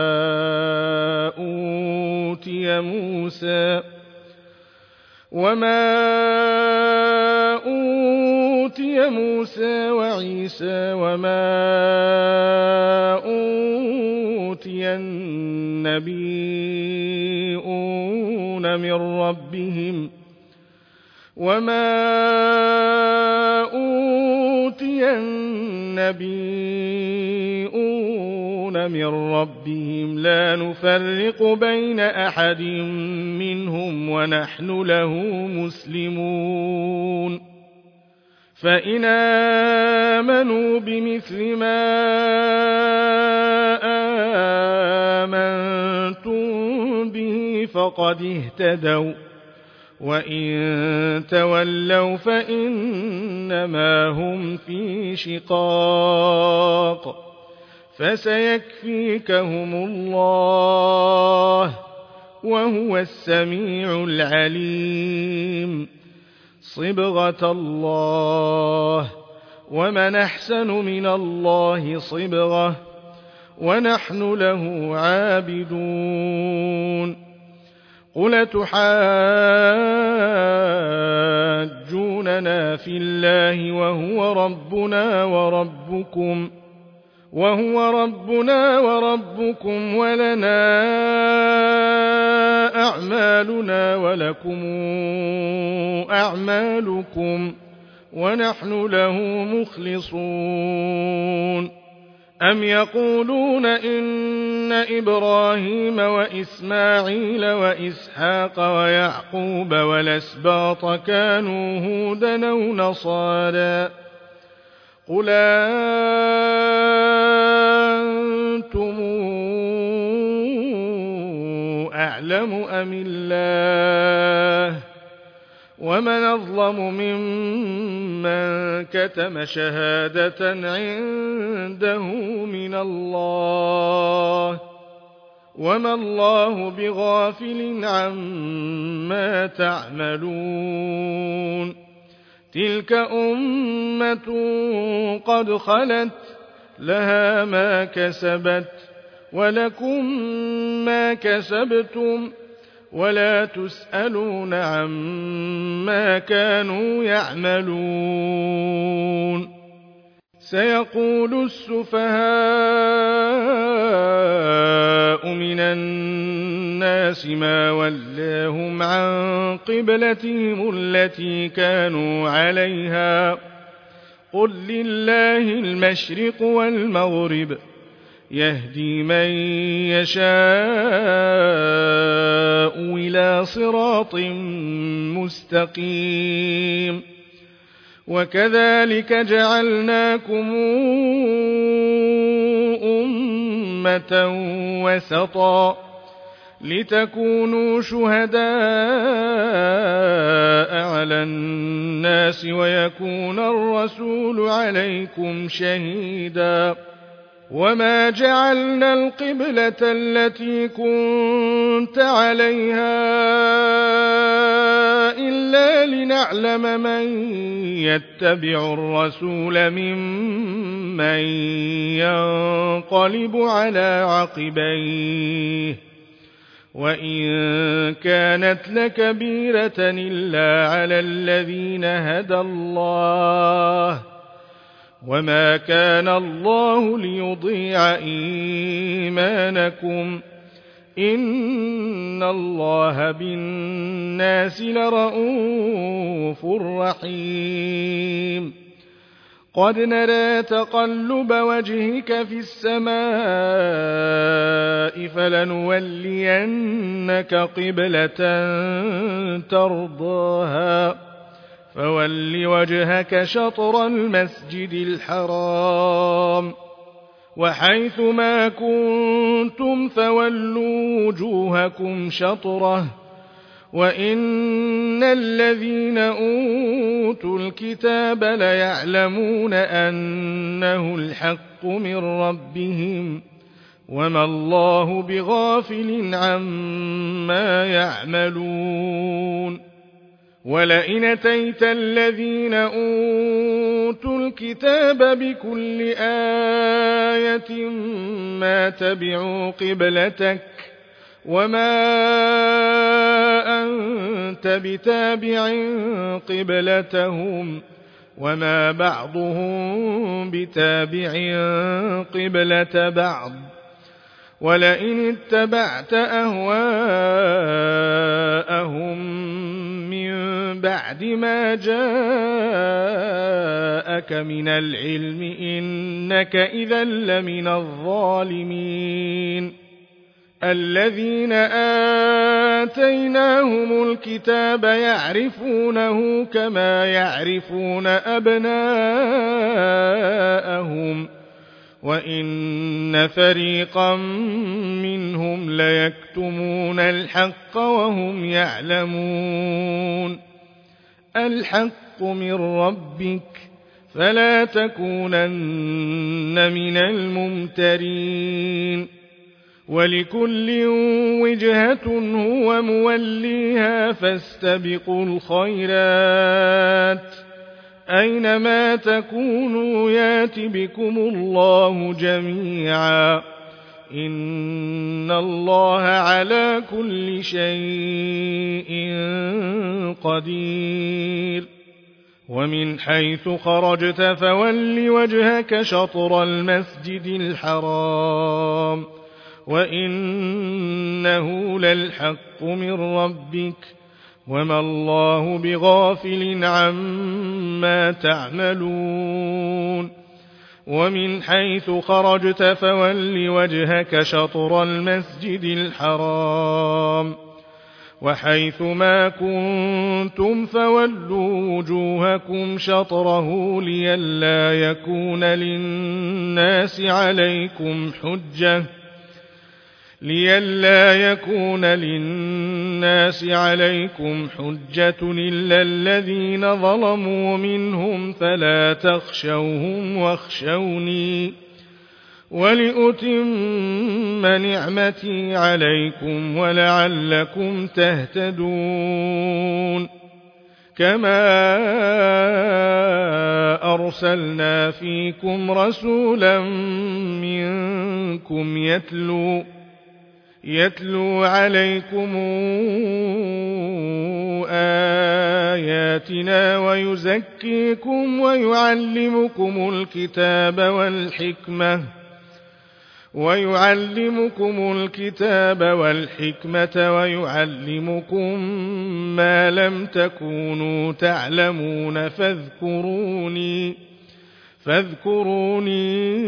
أوتي موسى وعيسى وما أوتي النبيون النبيون من ربهم لا نفرق بين أحد منهم ونحن له مسلمون فإن آمنوا بمثل ما آمنتم به فقد اهتدوا وإن تولوا فإنما هم في شقاق فسيكفيكهم الله وهو السميع العليم صبغة الله ومن أحسن من الله صبغة ونحن له عابدون قل تحاجوننا في الله وهو ربنا وربكم ولنا أعمالنا ولكم أعمالكم ونحن له مخلصون أم يقولون إن إبراهيم وإسماعيل وإسحاق ويعقوب والأسباط كانوا هودا أو نصارى قل أنتم أعلم أم الله ومن أظلم ممن كتم شهادة عنده من الله وما الله بغافل عما تعملون تلك أمة قد خلت لها ما كسبت ولكم ما كسبتم ولا تسألون عما كانوا يعملون سيقول السفهاء من الناس ما ولاهم عن قبلتهم التي كانوا عليها قل لله المشرق والمغرب يهدي من يشاء إلى صراط مستقيم وكذلك جعلناكم أمة وسطا لتكونوا شهداء على الناس ويكون الرسول عليكم شهيدا وما جعلنا القبلة التي كنت عليها إلا لنعلم من يتبع الرسول ممن ينقلب على عقبيه وإن كانت لكبيرة إلا على الذين هدى الله وما كان الله ليضيع إيمانكم إن الله بالناس لرءوف رحيم قد نرى تقلب وجهك في السماء فلنولينك قبلة ترضاها فول وجهك شطر المسجد الحرام وحيث ما كنتم فولوا وجوهكم شطره وإن الذين أوتوا الكتاب ليعلمون أنه الحق من ربهم وما الله بغافل عما يعملون ولئن أتيت الذين أوتوا الكتاب بكل آية ما تبعوا قبلتك وما أنت بتابع قبلتهم وما بعضهم بتابع قبلة بعض ولئن اتبعت أهواءهم من بعد ما جاءك من العلم إنك إذا لمن الظالمين الذين آتيناهم الكتاب يعرفونه كما يعرفون أبناءهم وإن فريقا منهم ليكتمون الحق وهم يعلمون الحق من ربك فلا تكونن من الممترين ولكل وجهة هو موليها فاستبقوا الخيرات أينما تكونوا يات بكم الله جميعا إن الله على كل شيء قدير ومن حيث خرجت فول وجهك شطر المسجد الحرام وإنه للحق من ربك وما الله بغافل عما تعملون ومن حيث خرجت فول وجهك شطر المسجد الحرام وحيث ما كنتم فولوا وجوهكم شطره لئلا يكون للناس عليكم حجة إلا الذين ظلموا منهم فلا تخشوهم واخشوني ولأتم نعمتي عليكم ولعلكم تهتدون كما أرسلنا فيكم رسولا منكم يتلو عليكم آياتنا ويزكيكم ويعلمكم الكتاب والحكمة ويعلمكم ما لم تكونوا تعلمون فاذكروني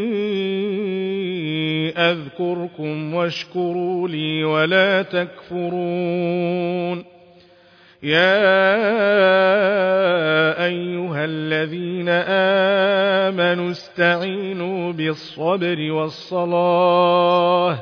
أذكركم واشكروا لي ولا تكفرون يا أيها الذين آمنوا استعينوا بالصبر والصلاة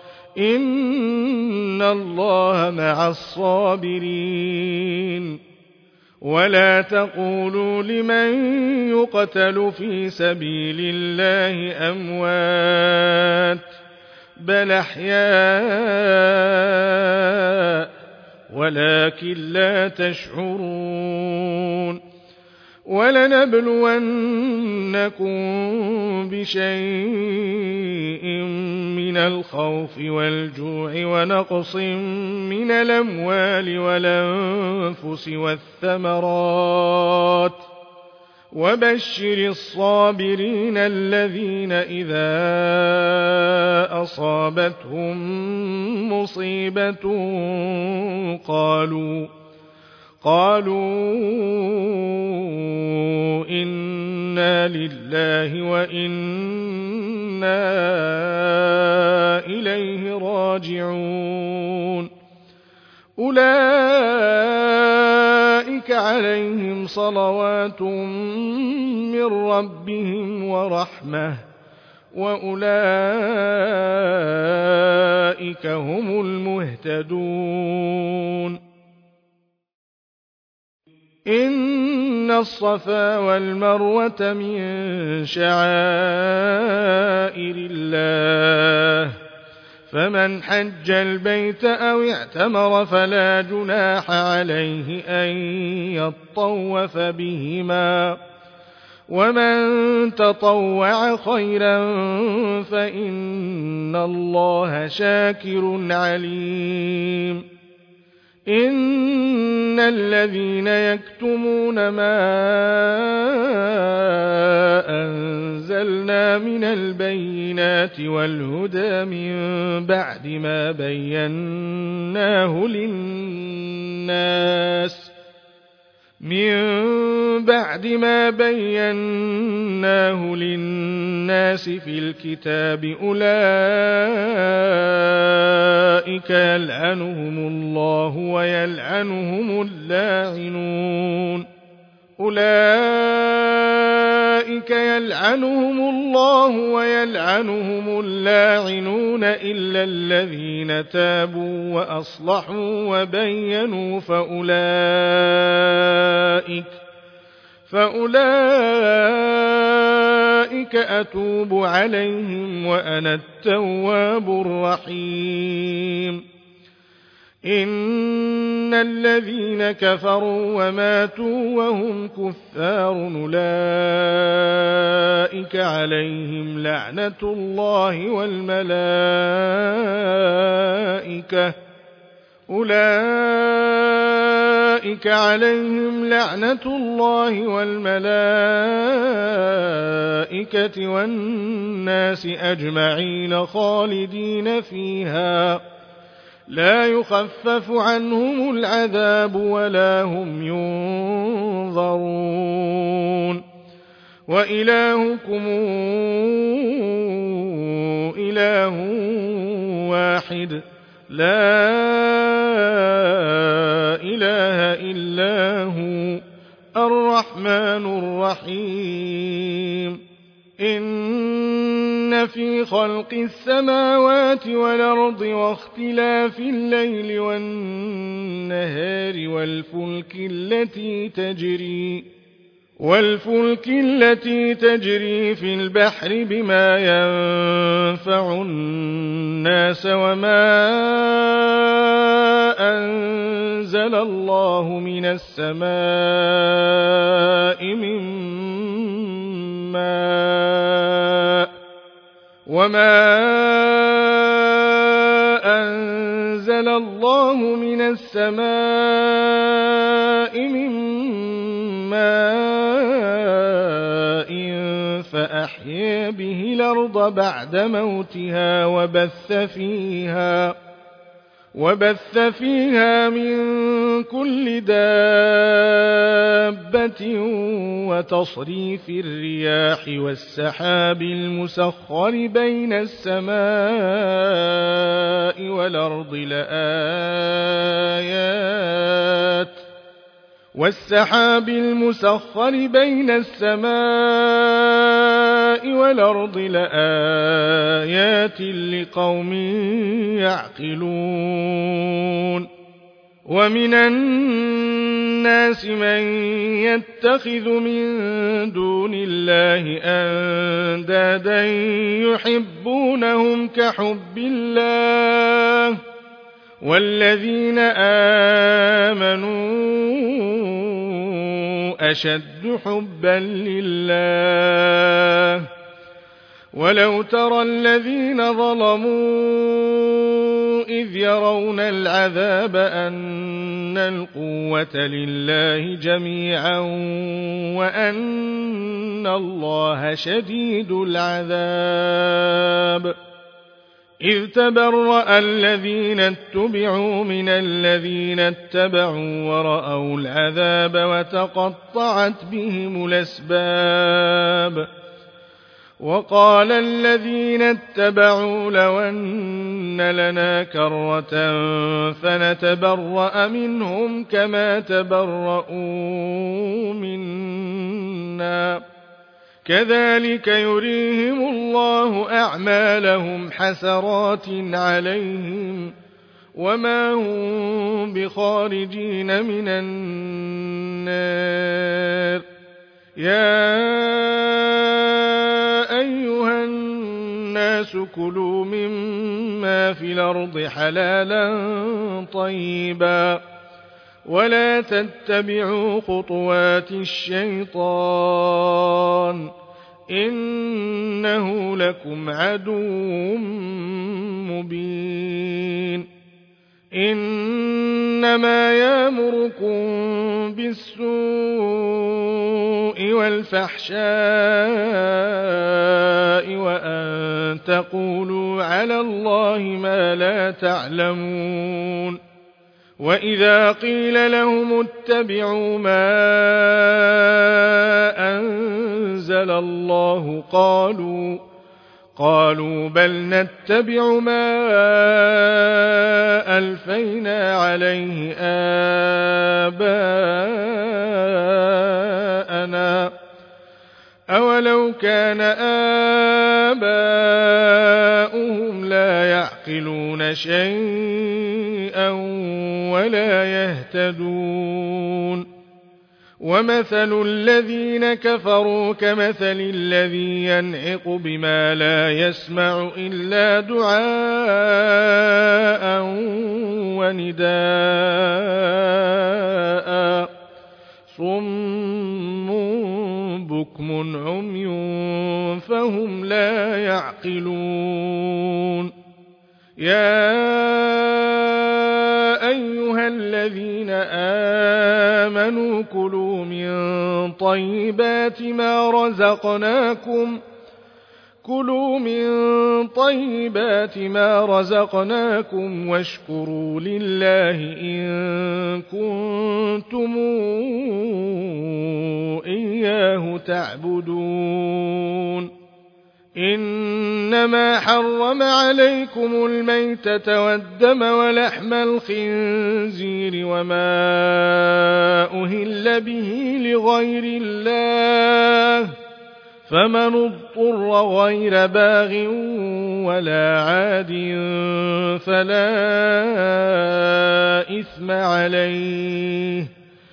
إن الله مع الصابرين ولا تقولوا لمن يقتل في سبيل الله أموات بل أحياء ولكن لا تشعرون ولنبلونكم بشيء من الخوف والجوع ونقص من الأموال والأنفس والثمرات وبشر الصابرين الذين إذا أصابتهم مصيبة قالوا إنا لله وإنا إليه راجعون أولئك عليهم صلوات من ربهم ورحمة وأولئك هم المهتدون إن الصفا والمروة من شعائر الله فمن حج البيت أو اعتمر فلا جناح عليه أن يطوف بهما ومن تطوع خيرا فإن الله شاكر عليم إن الذين يكتمون ما أنزلنا من البينات والهدى من بعد ما بيناه للناس في الكتاب أولئك يلعنهم الله ويلعنهم اللاعنون إلا الذين تابوا وأصلحوا وبينوا فأولئك أتوب عليهم وأنا التواب الرحيم. إن الذين كفروا وماتوا وهم كفار أولئك عليهم لعنة الله والملائكة والناس أجمعين خالدين فيها لا يخفف عنهم العذاب ولا هم ينظرون. وإلهكم إله واحد لا إله إلا هو الرحمن الرحيم. إن في خلق السماوات والأرض واختلاف الليل والنهار والفلك التي تجري في البحر بما ينفع الناس وما أنزل الله من السماء من ماء فأحيا به الأرض بعد موتها وبث فيها من كل دابة وتصريف الرياح والسحاب المسخر بين السماء والأرض لآيات لقوم يعقلون. ومن الناس من يتخذ من دون الله أندادا يحبونهم كحب الله والذين آمنوا أشد حبا لله. ولو ترى الذين ظلموا إذ يرون العذاب أن القوة لله جميعا وأن الله شديد العذاب. إذ تبرأ الذين اتبعوا من الذين اتبعوا ورأوا العذاب وتقطعت بهم الأسباب. وقال الذين اتبعوا لو أن لنا كرة فنتبرأ منهم كما تبرؤوا منا كذلك يريهم الله أعمالهم حسرات عليهم وما هم بخارجين من النار. يا أيها الناس كلوا مما في الأرض حلالا طيبا ولا تتبعوا خطوات الشيطان إنه لكم عدو مبين. إنما يأمركم بالسوء والفحشاء وأن تقولوا على الله ما لا تعلمون وإذا قيل لهم اتبعوا ما أنزل الله قالوا بل نتبع ما ألفينا عليه آباءنا أولو كان آباؤهم لا يعقلون شيئا ولا يهتدون ومثل الذين كفروا كمثل الذي ينعق بما لا يسمع إلا دعاء ونداء صم بكم عمي فهم لا يعقلون يا أيها الذين آمنوا كلوا من طيبات ما رزقناكم واشكروا لله إن كنتم إياه تعبدون إنما حرم عليكم الميتة والدم ولحم الخنزير وما أهل به لغير الله فمن اضطر غير باغ ولا عاد فلا إثم عليه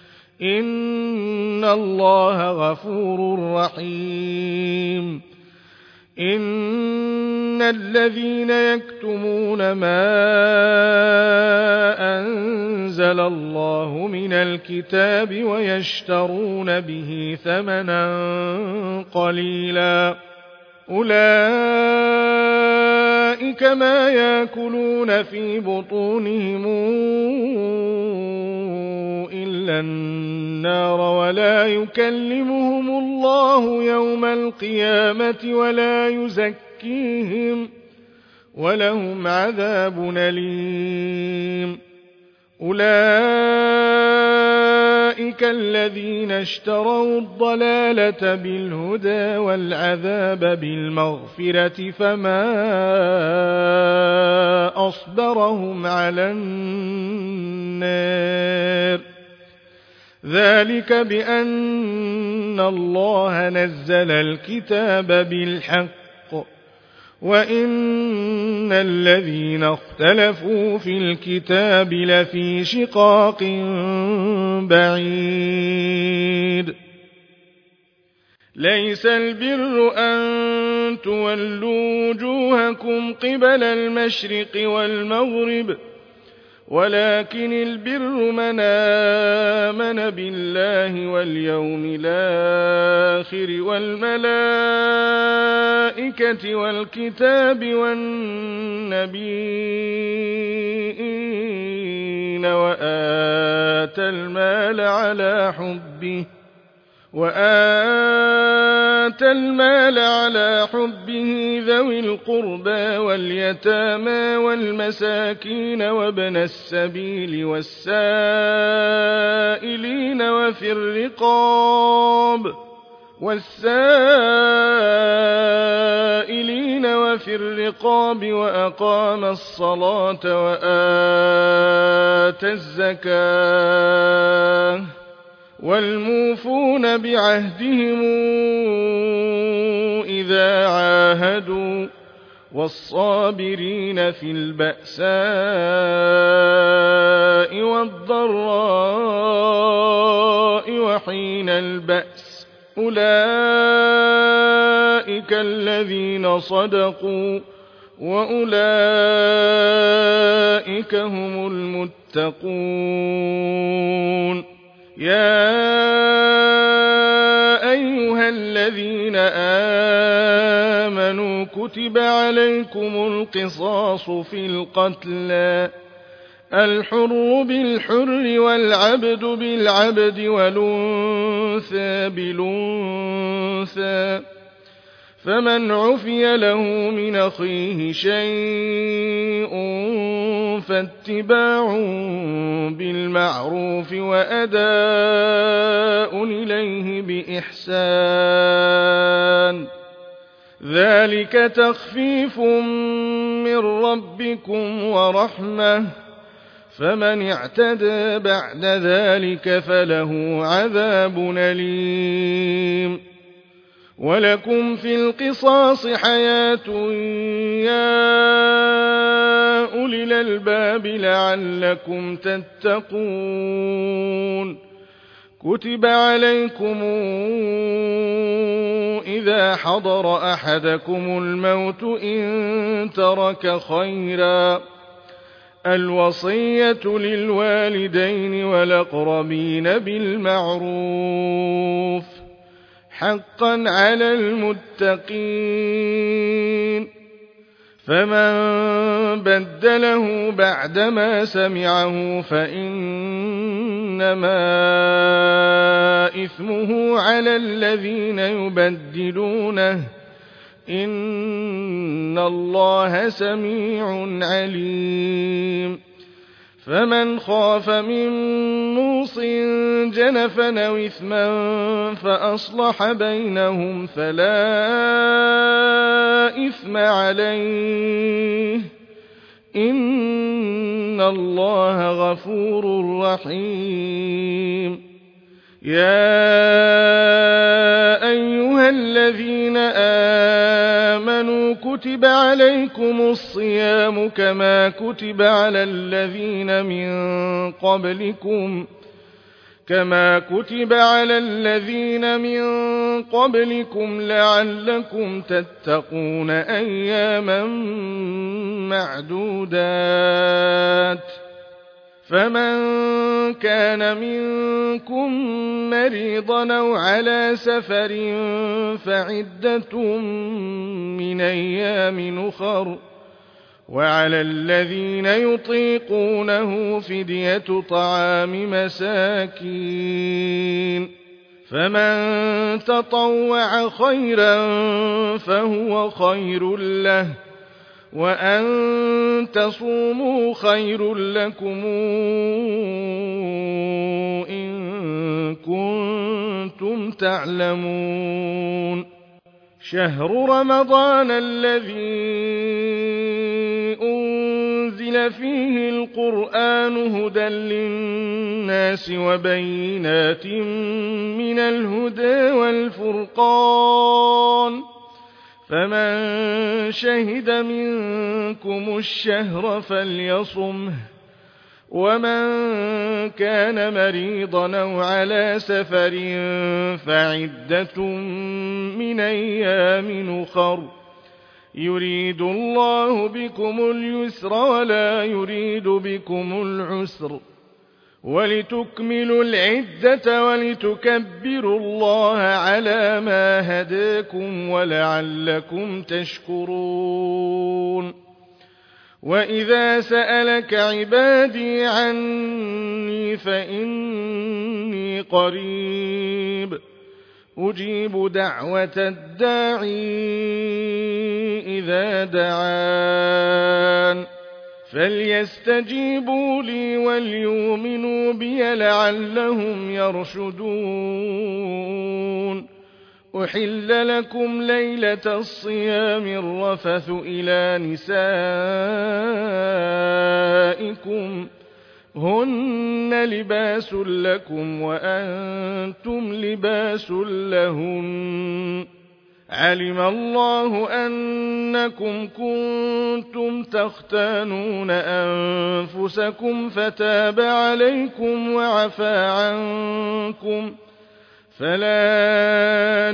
إن الله غفور رحيم إن الذين يكتمون ما أنزل الله من الكتاب ويشترون به ثمنا قليلا أولئك ما يأكلون في بطونهم إلا النار ولا يكلمهم الله يوم القيامة ولا يزكيهم ولهم عذاب أليم أولئك الذين اشتروا الضلالة بالهدى والعذاب بالمغفرة فما أصبرهم على النار ذلك بأن الله نزل الكتاب بالحق وإن الذين اختلفوا في الكتاب لفي شقاق بعيد ليس البر أن تولوا وجوهكم قبل المشرق والمغرب ولكن البر من آمن بالله واليوم الآخر والملائكة والكتاب والنبيين وآتى المال على حبه ذوي القربى واليتامى والمساكين وابن السبيل والسائلين وفي الرقاب وأقام الصلاة وآتى الزكاة والموفون بعهدهم إذا عاهدوا والصابرين في البأساء والضراء وحين البأس أولئك الذين صدقوا وأولئك هم المتقون يا أيها الذين آمنوا كتب عليكم القصاص في القتلى الحر بالحر والعبد بالعبد والأنثى بالأنثى، فمن عفي له من أخيه شيء فاتباع بالمعروف وأداء إليه بإحسان، ذلك تخفيف من ربكم ورحمة، فمن اعتدى بعد ذلك فله عذاب أليم. ولكم في القصاص حياة يا أولي الألباب لعلكم تتقون. كتب عليكم إذا حضر أحدكم الموت إن ترك خيرا الوصية للوالدين والأقربين بالمعروف حقا على المتقين، فمن بدله بعدما سمعه فإنما إثمه على الذين يبدلونه، إن الله سميع عليم. فمن خاف من موص جنفا أو إثما فأصلح بينهم فلا إثم عليه، إن الله غفور رحيم. يا أيها الذين آمنوا كتب عليكم الصيام كما كتب على الذين من قبلكم لعلكم تتقون أياما معدودات. فمن كان منكم مريضا أو على سفر فعدة من أيام أخر، وعلى الذين يطيقونه فدية طعام مساكين، فمن تطوع خيرا فهو خير له، وأن تصوموا خير لكم إن كنتم تعلمون. شهر رمضان الذي أنزل فيه القرآن هدى للناس وبينات من الهدى والفرقان، فمن شهد منكم الشهر فليصمه، ومن كان مريضا أو على سفر فعدة من أيام أخر، يريد الله بكم اليسر ولا يريد بكم العسر، ولتكملوا العدة ولتكبروا الله على ما هداكم ولعلكم تشكرون. وإذا سألك عبادي عني فإني قريب أجيب دعوة الداعي إذا دعان، فليستجيبوا لي وليؤمنوا بي لعلهم يرشدون. أحل لكم ليلة الصيام الرفث إلى نسائكم هن لباس لكم وأنتم لباس لهن، علم الله أنكم كنتم تختانون أنفسكم فتاب عليكم وعفى عنكم، فلا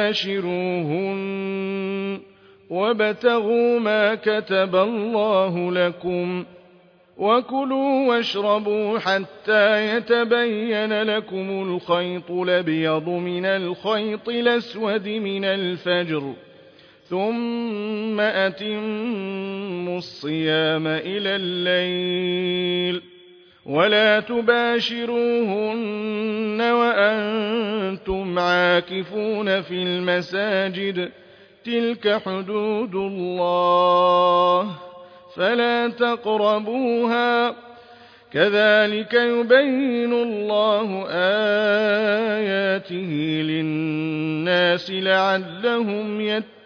نباشروهن وابتغوا ما كتب الله لكم، وكلوا واشربوا حتى يتبين لكم الخيط الأبيض من الخيط الأسود من الفجر، ثم أتموا الصيام إلى الليل ولا تباشروهن وأنتم عاكفون في المساجد تلك حدود الله فلا تقربوها كذلك يبين الله آياته للناس لعلهم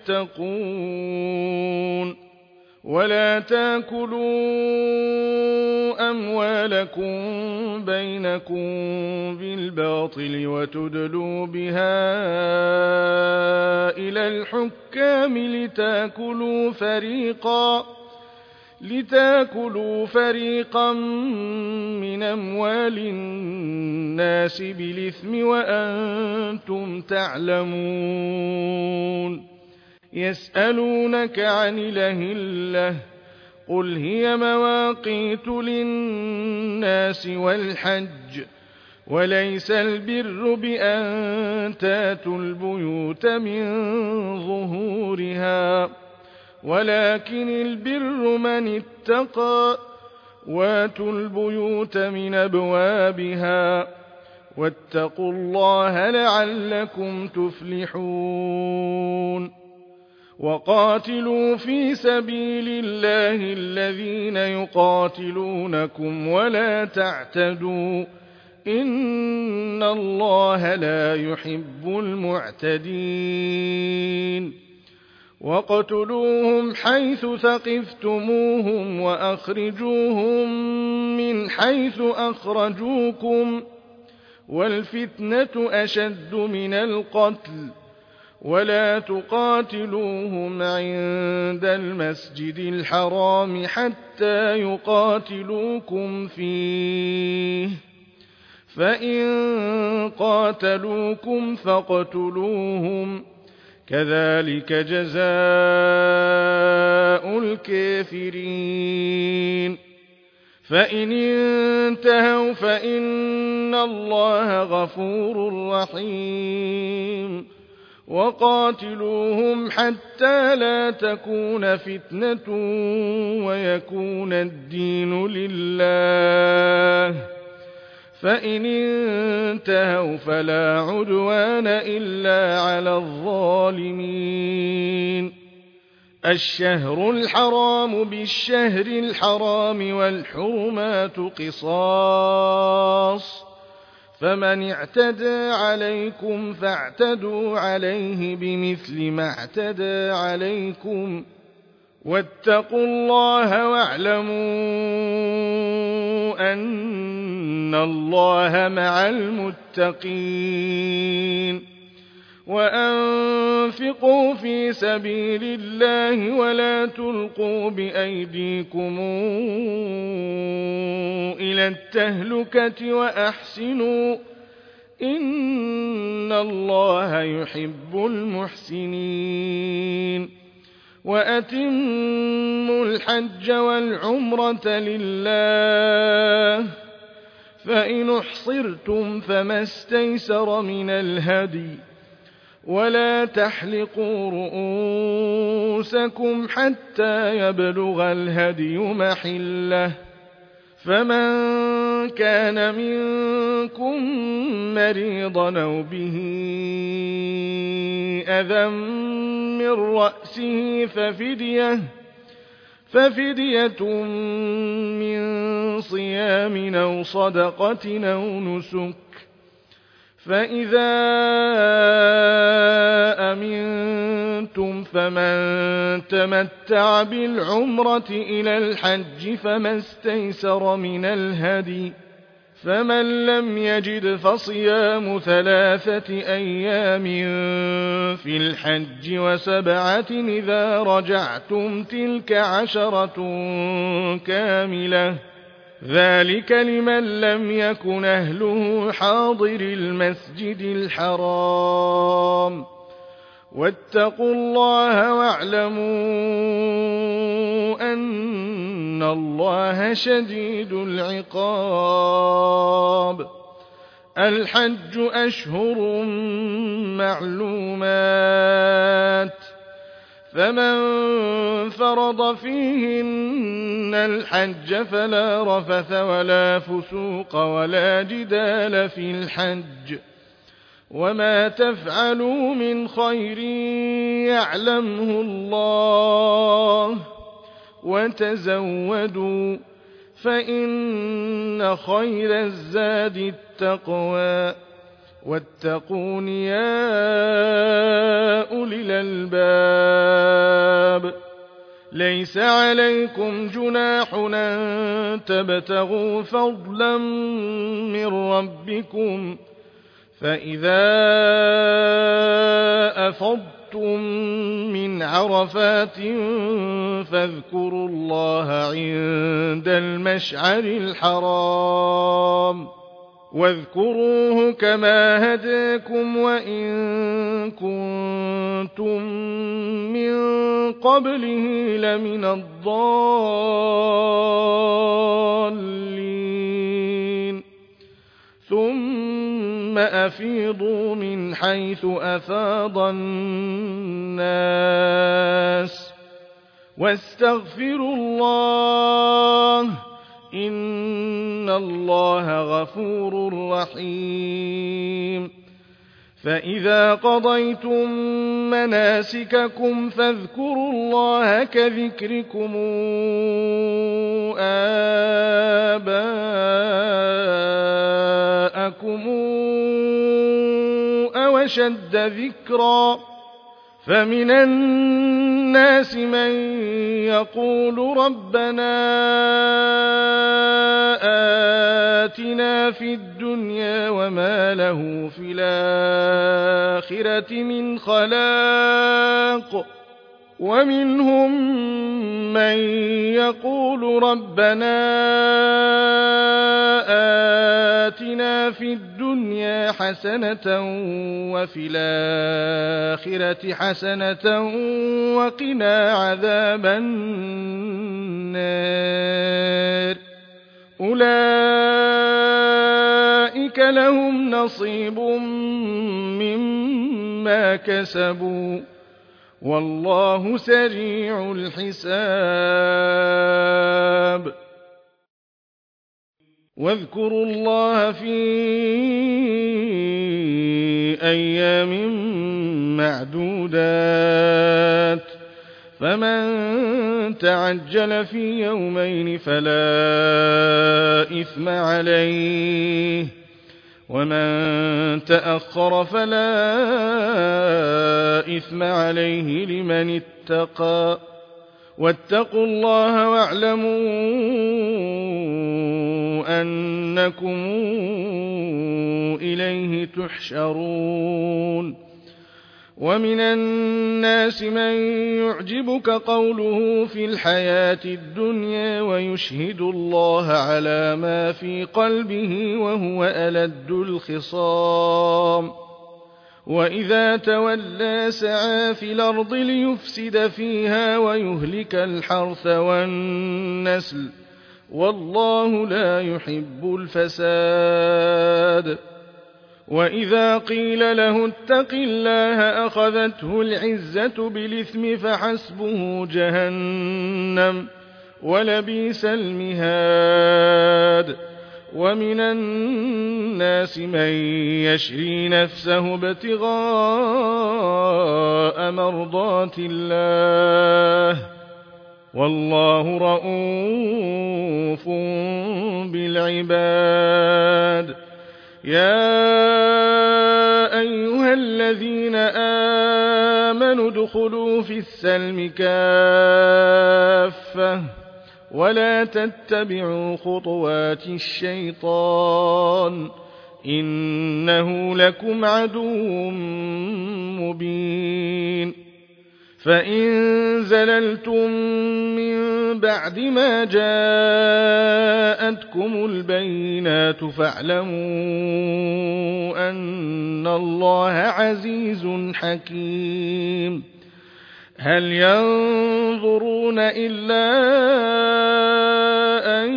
يتقون ولا تاكلوا أموالكم بينكم بالباطل وتدلوا بها إلى الحكام لتاكلوا فريقا من أموال الناس بالإثم وأنتم تعلمون يسألونك عن الأهلة قل هي مواقيت للناس والحج وليس البر بأن تاتوا البيوت من ظهورها ولكن البر من اتقى واتوا البيوت من أبوابها واتقوا الله لعلكم تفلحون وقاتلوا في سبيل الله الذين يقاتلونكم ولا تعتدوا إن الله لا يحب المعتدين وَاقْتُلُوهُمْ حَيْثُ ثَقِفْتُمُوهُمْ وَأَخْرِجُوهُم مِّنْ حَيْثُ أَخْرَجُوكُمْ وَالْفِتْنَةُ أَشَدُّ مِنَ الْقَتْلِ وَلَا تُقَاتِلُوهُمْ عِندَ الْمَسْجِدِ الْحَرَامِ حَتَّىٰ يُقَاتِلُوكُمْ فِيهِ فَإِن قَاتَلُوكُمْ فَاقْتُلُوهُمْ كذلك جزاء الكافرين فإن انتهوا فإن الله غفور رحيم وقاتلوهم حتى لا تكون فتنة ويكون الدين لله فإن انتهوا فلا عدوان إلا على الظالمين الشهر الحرام بالشهر الحرام والحرمات قصاص فمن اعتدى عليكم فاعتدوا عليه بمثل ما اعتدى عليكم واتقوا الله واعلموا أن الله مع المتقين وأنفقوا في سبيل الله ولا تلقوا بأيديكم إلى التهلكة وأحسنوا إن الله يحب المحسنين وأتموا الحج والعمرة لله فإن احصرتم فما استيسر من الهدي ولا تحلقوا رؤوسكم حتى يبلغ الهدي محله فمن كان منكم مريضا أو به أذى من رأسه ففدية من صيام أو صدقة أو نسك فإذا أمنتم فمن تمتع بالعمرة إلى الحج فما استيسر من الهدي فمن لم يجد فصيام 3 أيام في الحج و7 إذا رجعتم تلك 10 كاملة ذلك لمن لم يكن أهله حاضر المسجد الحرام واتقوا الله واعلموا أن الله شديد العقاب الحج أشهر معلومات فمن فرض فيهن الحج فلا رفث ولا فسوق ولا جدال في الحج وما تفعلوا من خير يعلمه الله وتزودوا فإن خير الزاد التقوى واتقون يا أولي الألباب ليس عليكم جناح أن تبتغوا فضلا من ربكم فإذا أفضتم من عرفات فاذكروا الله عند المشعر الحرام واذكروه كما هداكم وإن كنتم من قبله لمن الضالين ثم أفيضوا من حيث أفاض الناس واستغفروا الله إن الله غفور رحيم فإذا قضيتم مناسككم فاذكروا الله كذكركم آباءكم أو أشد ذكرا فمن الناس من يقول ربنا آتنا في الدنيا وما له في الآخرة من خلاق ومنهم من يقول ربنا آتنا في الدنيا حسنة وفي الآخرة حسنة وقنا عذاب النار أولئك لهم نصيب مما كسبوا والله سريع الحساب واذكروا الله في أيام معدودات فمن تعجل في يومين فلا إثم عليه ومن تأخر فلا إثم عليه لمن اتقى واتقوا الله واعلموا أنكم إليه تحشرون ومن الناس من يعجبك قوله في الحياة الدنيا ويشهد الله على ما في قلبه وهو ألد الخصام وإذا تولى سعى في الأرض ليفسد فيها ويهلك الحرث والنسل والله لا يحب الفساد وإذا قيل له اتق الله أخذته العزة بالإثم فحسبه جهنم ولبئس المهاد ومن الناس من يشري نفسه ابتغاء مرضات الله والله رءوف بالعباد يا أيها الذين آمنوا ادخلوا في السلم كافة ولا تتبعوا خطوات الشيطان إنه لكم عدو مبين فإن زللتم من بعد ما جاءتكم البينات فاعلموا أن الله عزيز حكيم هل ينظرون إلا أن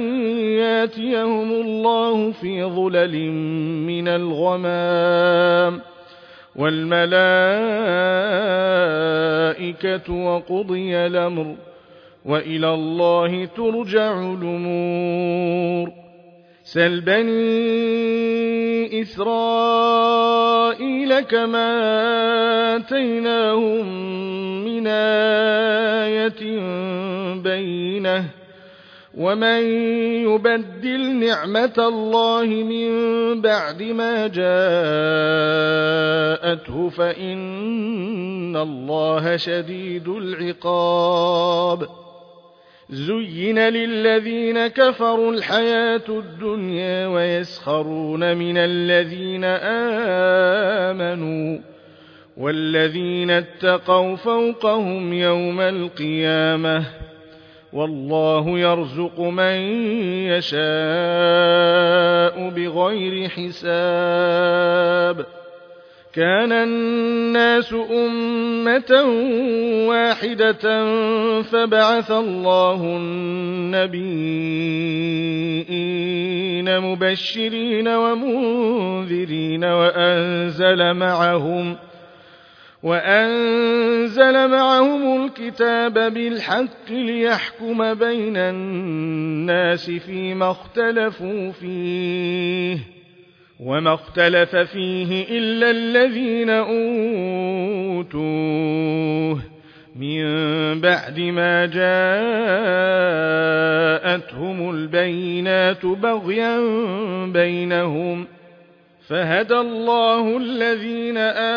ياتيهم الله في ظلل من الغمام والملائكة وقضي الأمر وإلى الله ترجع الأمور سل بني إسرائيل كما آتيناهم من آية بينة ومن يبدل نعمة الله من بعد ما جاءته فإن الله شديد العقاب زين للذين كفروا الحياة الدنيا ويسخرون من الذين آمنوا والذين اتقوا فوقهم يوم القيامة والله يرزق من يشاء بغير حساب كان الناس أمة واحدة فبعث الله النبيين مبشرين ومنذرين وأنزل معهم الكتاب بالحق ليحكم بين الناس فيما اختلفوا فيه وما اختلف فيه إلا الذين أوتوه من بعد ما جاءتهم البينات بغيا بينهم فهدى الله الذين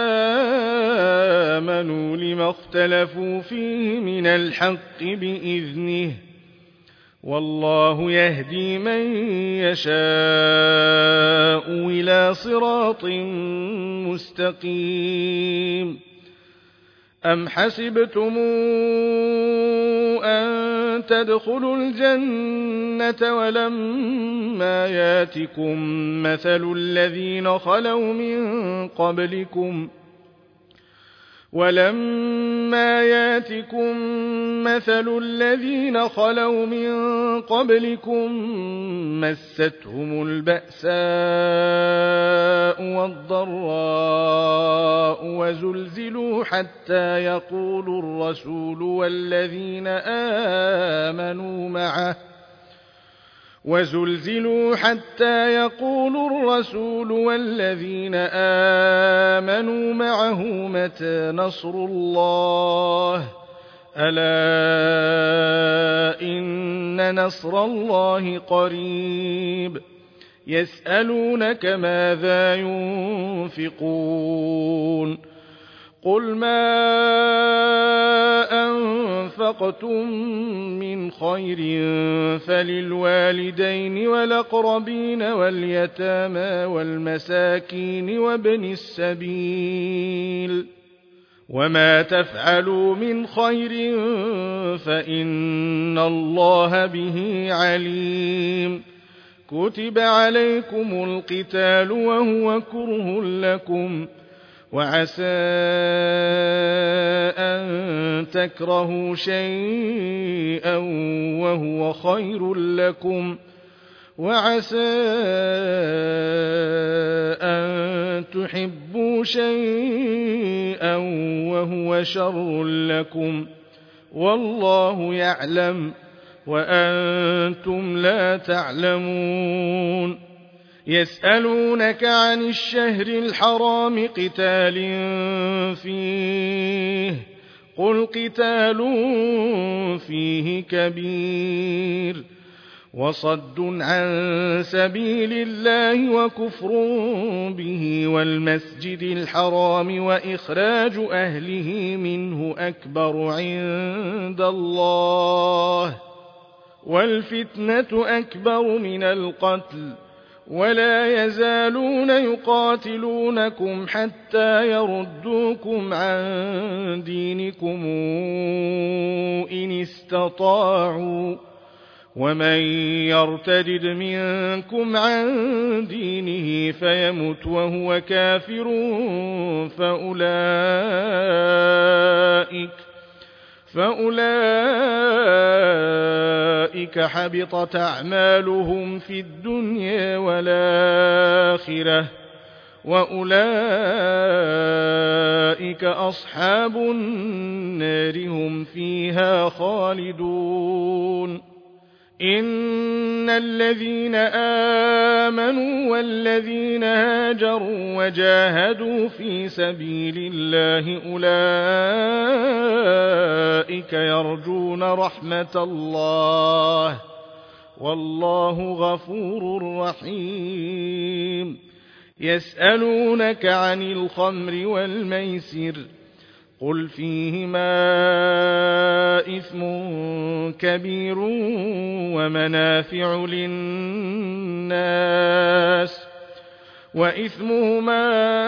آمنوا لما اختلفوا فيه من الحق بإذنه والله يهدي من يشاء إلى صراط مستقيم أم حسبتم أن تدخلوا الجنة ولما ياتكم مثل الذين خلوا من قبلكم مستهم البأساء والضراء وزلزلوا حتى يقول الرسول والذين آمنوا معه متى نصر الله ألا إن نصر الله قريب يسألونك ماذا ينفقون قل ما أنفقتم من خير فللوالدين والأقربين واليتامى والمساكين وابن السبيل وما تفعلوا من خير فإن الله به عليم كتب عليكم القتال وهو كره لكم وعسى أن تكرهوا شيئا وهو خير لكم وعسى أن تحبوا شيئا وهو شر لكم والله يعلم وأنتم لا تعلمون يسألونك عن الشهر الحرام قتال فيه قل قتال فيه كبير وصد عن سبيل الله وكفر به والمسجد الحرام وإخراج أهله منه أكبر عند الله والفتنة أكبر من القتل ولا يزالون يقاتلونكم حتى يردوكم عن دينكم إن استطاعوا ومن يرتد منكم عن دينه فيمت وهو كافر فأولئك حبطت أعمالهم في الدنيا والآخرة وأولئك أصحاب النار هم فيها خالدون إن الذين آمنوا والذين هاجروا وجاهدوا في سبيل الله أولئك يرجون رحمة الله والله غفور رحيم يسألونك عن الخمر والميسر قل فيهما إثم كبير ومنافع للناس وإثمهما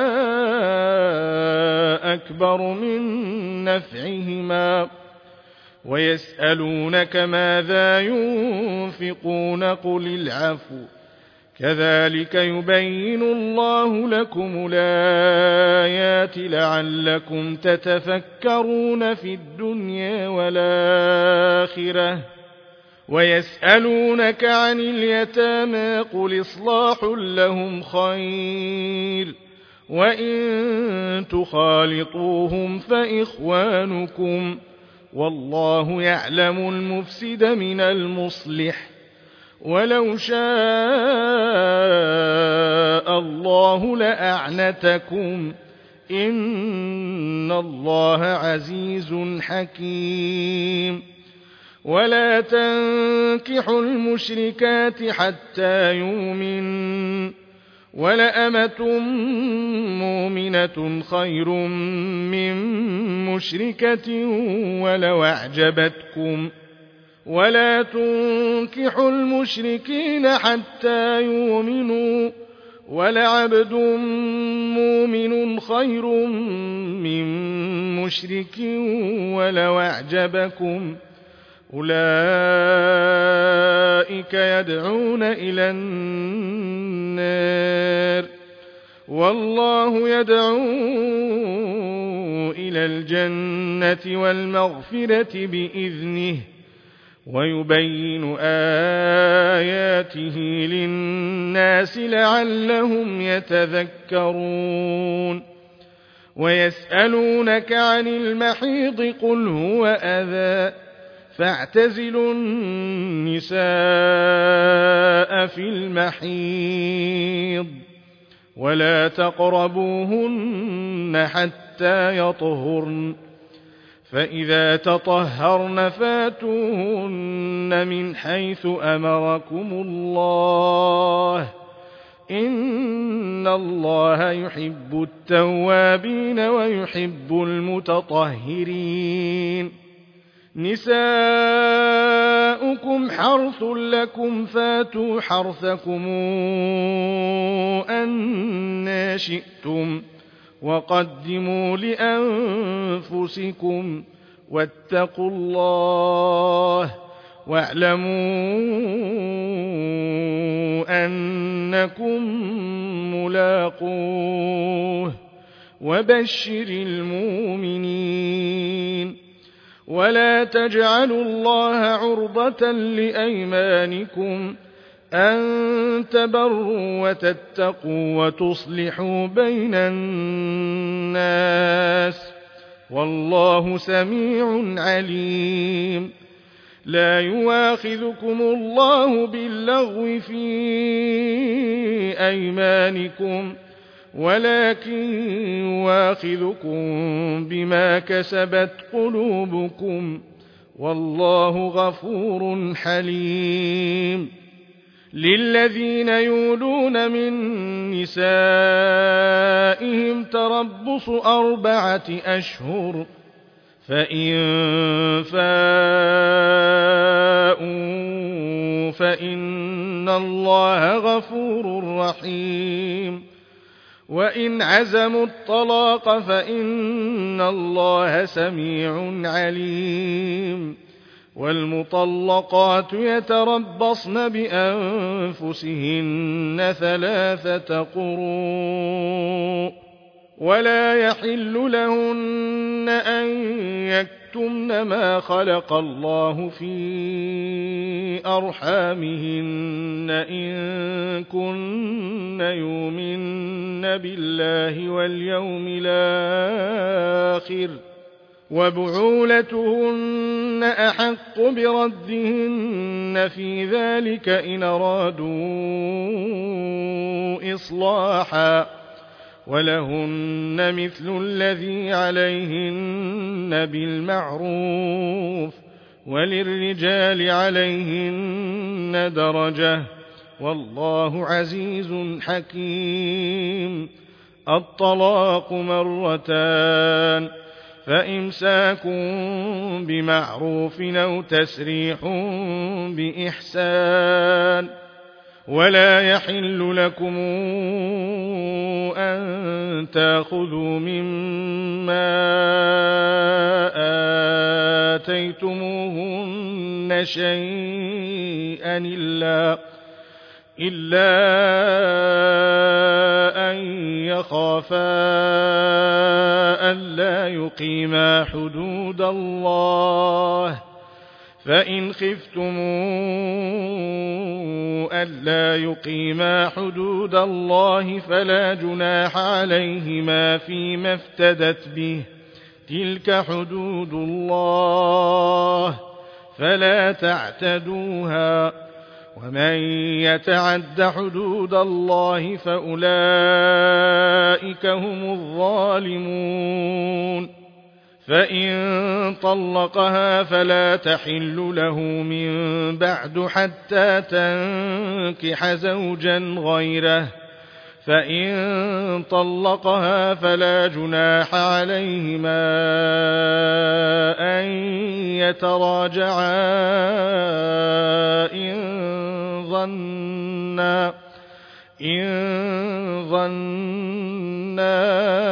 أكبر من نفعهما ويسألونك ماذا ينفقون قل العفو كذلك يبين الله لكم الآيات لعلكم تتفكرون في الدنيا والآخرة ويسألونك عن اليتامى قل إصلاح لهم خير وإن تخالطوهم فإخوانكم والله يعلم المفسد من المصلح ولو شاء الله لأعنتكم إن الله عزيز حكيم ولا تنكحوا المشركات حتى يؤمنوا ولأمة مؤمنة خير من مشركة ولو أعجبتكم ولا تنكحوا المشركين حتى يؤمنوا ولعبد مؤمن خير من مشرك ولو أعجبكم أولئك يدعون إلى النار والله يدعو إلى الجنة والمغفرة بإذنه ويبين آياته للناس لعلهم يتذكرون ويسألونك عن المحيض قل هو أذى فاعتزلوا النساء في المحيض ولا تقربوهن حتى يطهرن فإذا تطهرن فاتوهن من حيث أمركم الله إن الله يحب التوابين ويحب المتطهرين نساؤكم حرث لكم فاتوا حرثكم أنى شئتم وقدموا لأنفسكم واتقوا الله واعلموا أنكم ملاقوه وبشر المؤمنين ولا تجعلوا الله عرضة لأيمانكم أن تبروا وتتقوا وتصلحوا بين الناس والله سميع عليم لا يواخذكم الله باللغو في أيمانكم ولكن يواخذكم بما كسبت قلوبكم والله غفور حليم للذين يولون من نسائهم تربص 4 أشهر فإن فاءوا فإن الله غفور رحيم وإن عزموا الطلاق فإن الله سميع عليم والمطلقات يتربصن بأنفسهن 3 قروء ولا يحل لهن أن يكتمن ما خلق الله في أرحامهن إن كن يؤمن بالله واليوم الآخر وبعولتهن أحق بردهن في ذلك إن أرادوا إصلاحا ولهن مثل الذي عليهن بالمعروف وللرجال عليهن درجة والله عزيز حكيم. الطلاق مرتان فإمساك بمعروف أو تسريح بإحسان ولا يحل لكم أن تأخذوا مما آتيتموهن شيئا إلا أن يخافا ألا يقيما حدود الله فإن خفتم ألا يقيما حدود الله فلا جناح عليهما فيما افتدت به تلك حدود الله فلا تعتدوها ومن يتعد حدود الله فأولئك هم الظالمون. فإن طلقها فلا تحل له من بعد حتى تنكح زوجا غيره فإن طلقها فلا جناح عليهما أن يتراجعا إن ظنا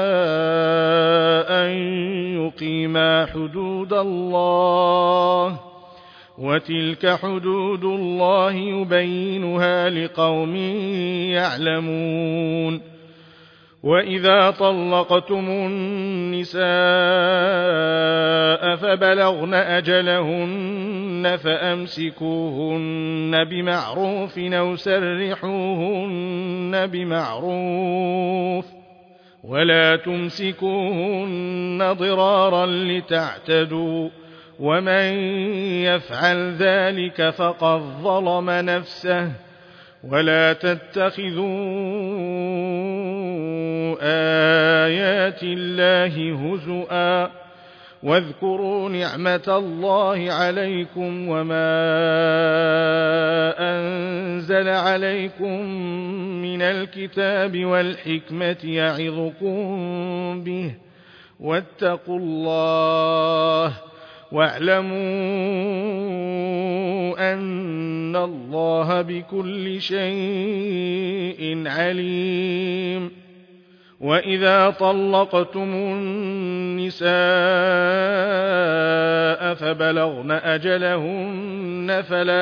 أن يقيما حدود الله وتلك حدود الله يبينها لقوم يعلمون. وإذا طلقتم النساء فبلغن أجلهن فأمسكوهن بمعروف أو سرحوهن بمعروف ولا تمسكوهن ضرارا لتعتدوا ومن يفعل ذلك فقد ظلم نفسه. ولا تتخذوا آيات الله هزؤا واذكروا نعمة الله عليكم وما أنزل عليكم من الكتاب والحكمة يعظكم به واتقوا الله واعلموا أن الله بكل شيء عليم. وإذا طلقتم النساء فبلغن أجلهن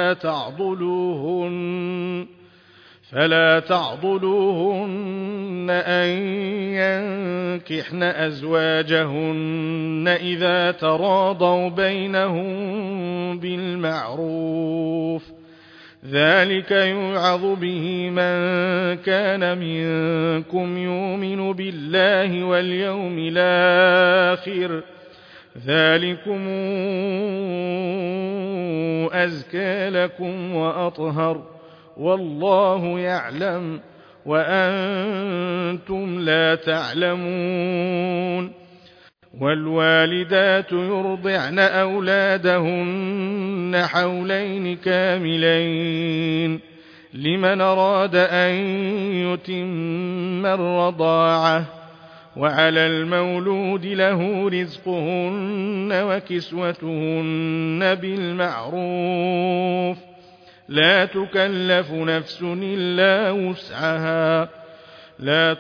فلا تعضلوهن أن ينكحن أزواجهن إذا تراضوا بينهم بالمعروف ذلك يوعظ به من كان منكم يؤمن بالله واليوم الآخر ذلكم أزكى لكم وأطهر والله يعلم وأنتم لا تعلمون. والوالدات يرضعن أولادهن حولين كاملين لمن أراد أن يتم الرضاعة وعلى المولود له رزقهن وكسوتهن بالمعروف لا تكلف نفس إلا وسعها لا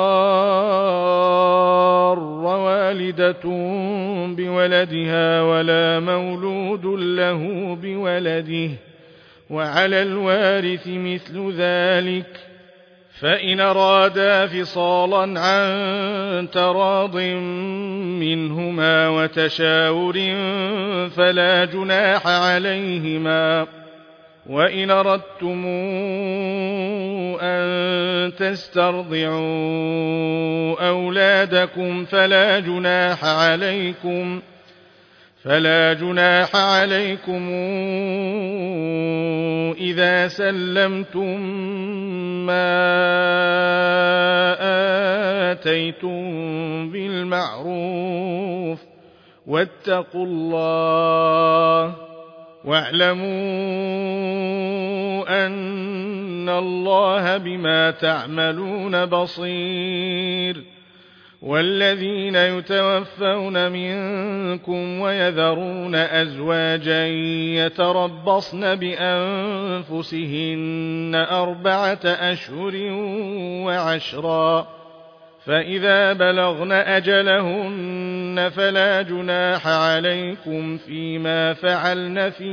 تضار والدة بولدها ولا مولود له بولده وعلى الوارث مثل ذلك فإن أرادا فصالا عن تراض منهما وتشاور فلا جناح عليهما وإن أردتم أن تسترضعوا أولادكم فلا جناح عليكم إذا سلمتم ما آتيتم بالمعروف واتقوا الله واعلموا أن الله بما تعملون بصير. والذين يتوفون منكم ويذرون أزواجا يتربصن بأنفسهن 4 أشهر و10، فإذا بلغن أجلهن فلا جناح عليكم فيما فعلن في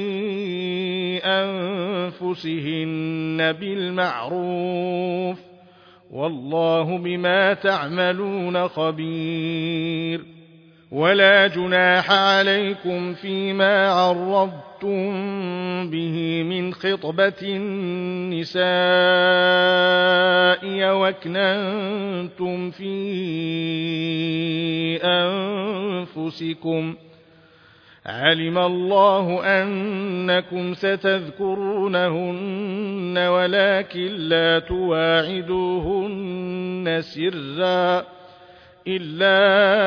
أنفسهن بالمعروف، والله بما تعملون خبير. ولا جناح عليكم فيما عرضتم به من خطبة النساء وأكننتم في أنفسكم، علم الله أنكم ستذكرونهن ولكن لا تواعدوهن سرا إلا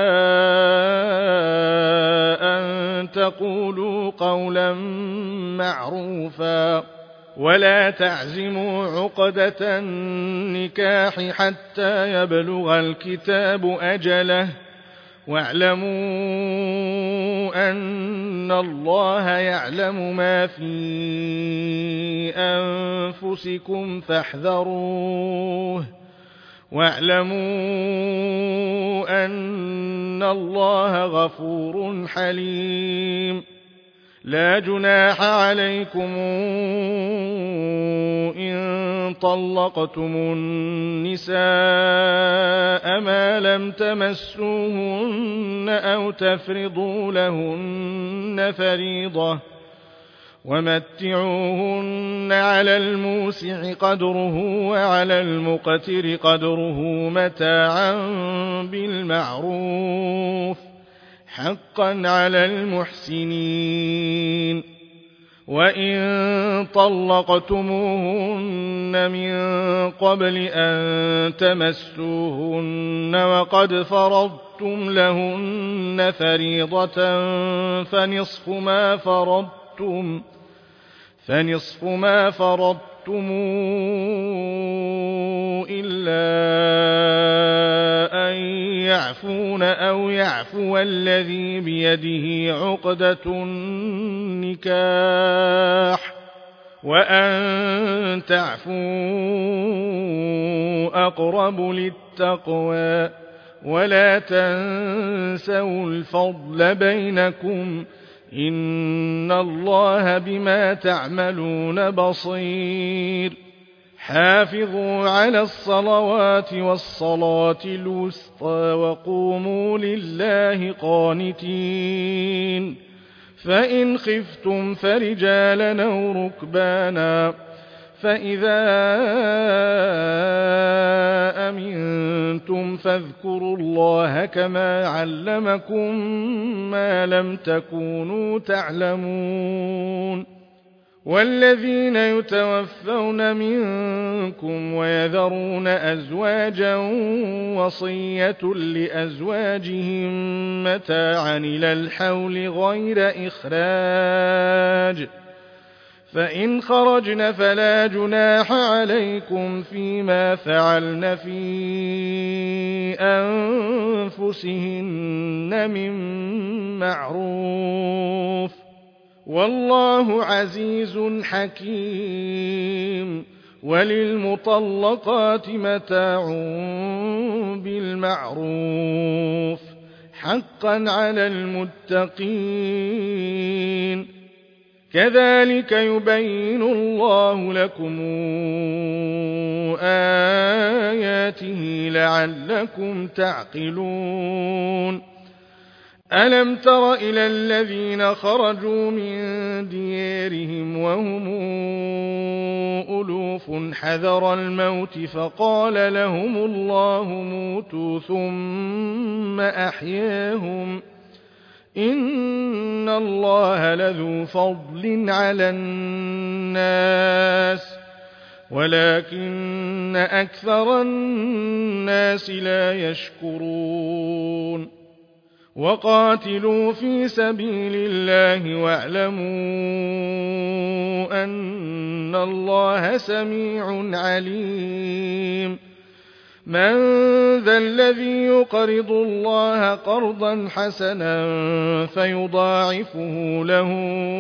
أن تقولوا قولا معروفا، ولا تعزموا عقدة النكاح حتى يبلغ الكتاب أجله، واعلموا أن الله يعلم ما في أنفسكم فاحذروه، واعلموا أن الله غفور حليم. لا جناح عليكم إن طلقتم النساء ما لم تمسوهن أو تفرضوا لهن فريضة، ومتعوهن على الموسع قدره وعلى المقتر قدره متاعا بالمعروف حقا على المحسنين. وإن طلقتموهن من قبل أن تمسوهن وقد فرضتم لهن فريضة فنصف ما فرضتم إلا أن يعفون أو يعفو الذي بيده عقدة النكاح، وأن تعفوا أقرب للتقوى، ولا تنسوا الفضل بينكم إن الله بما تعملون بصير. حافظوا على الصلوات والصلاة الوسطى وقوموا لله قانتين، فإن خفتم فرجالا أو ركبانا، فإذا أمنتم فاذكروا الله كما علمكم ما لم تكونوا تعلمون. والذين يتوفون منكم ويذرون أزواجا وصية لأزواجهم متاعا إلى الحول غير إخراج، فإن خرجن فلا جناح عليكم فيما فعلن في أنفسهن من معروف، والله عزيز حكيم. وللمطلقات متاع بالمعروف حقا على المتقين، كذلك يبين الله لكم آياته لعلكم تعقلون. ألم تر إلى الذين خرجوا من ديارهم وهم ألوف حذر الموت فقال لهم الله موتوا ثم أحياهم إن الله لذو فضل على الناس ولكن أكثر الناس لا يشكرون وقاتلوا في سبيل الله واعلموا أن الله سميع عليم من ذا الذي يقرض الله قرضا حسنا فيضاعفه له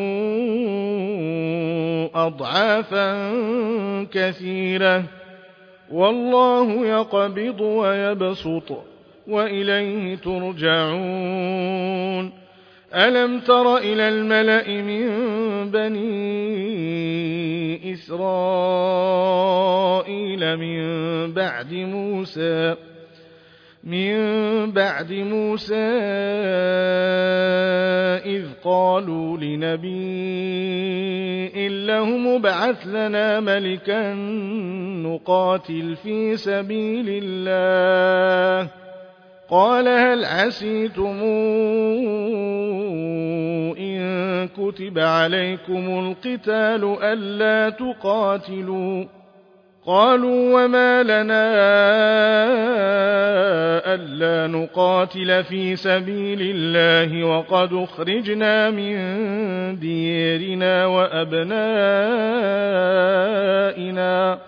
أضعافا كثيرة والله يقبض ويبسط وإليه ترجعون ألم تر إلى الملأ من بني إسرائيل من بعد موسى إذ قالوا لنبي لهم ابعث لنا ملكا نقاتل في سبيل الله قال هل عسيتم إن كتب عليكم القتال ألا تقاتلوا قالوا وما لنا ألا نقاتل في سبيل الله وقد أخرجنا من ديارنا وأبنائنا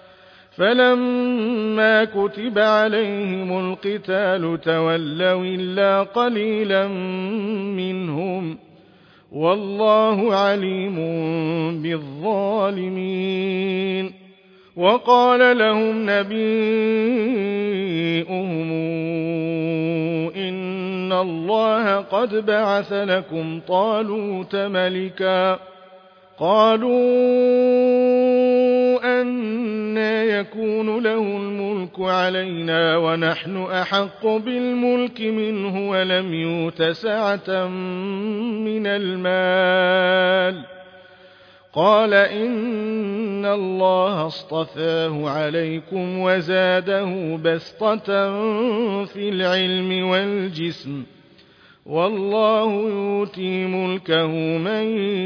فلما كتب عليهم القتال تولوا إلا قليلا منهم والله عليم بالظالمين وقال لهم نبيؤهم إن الله قد بعث لكم طالوت ملكا قالوا أنى يكون له الملك علينا ونحن أحق بالملك منه ولم يؤت سعة من المال قال إن الله اصطفاه عليكم وزاده بسطة في العلم والجسم والله يؤتي ملكه من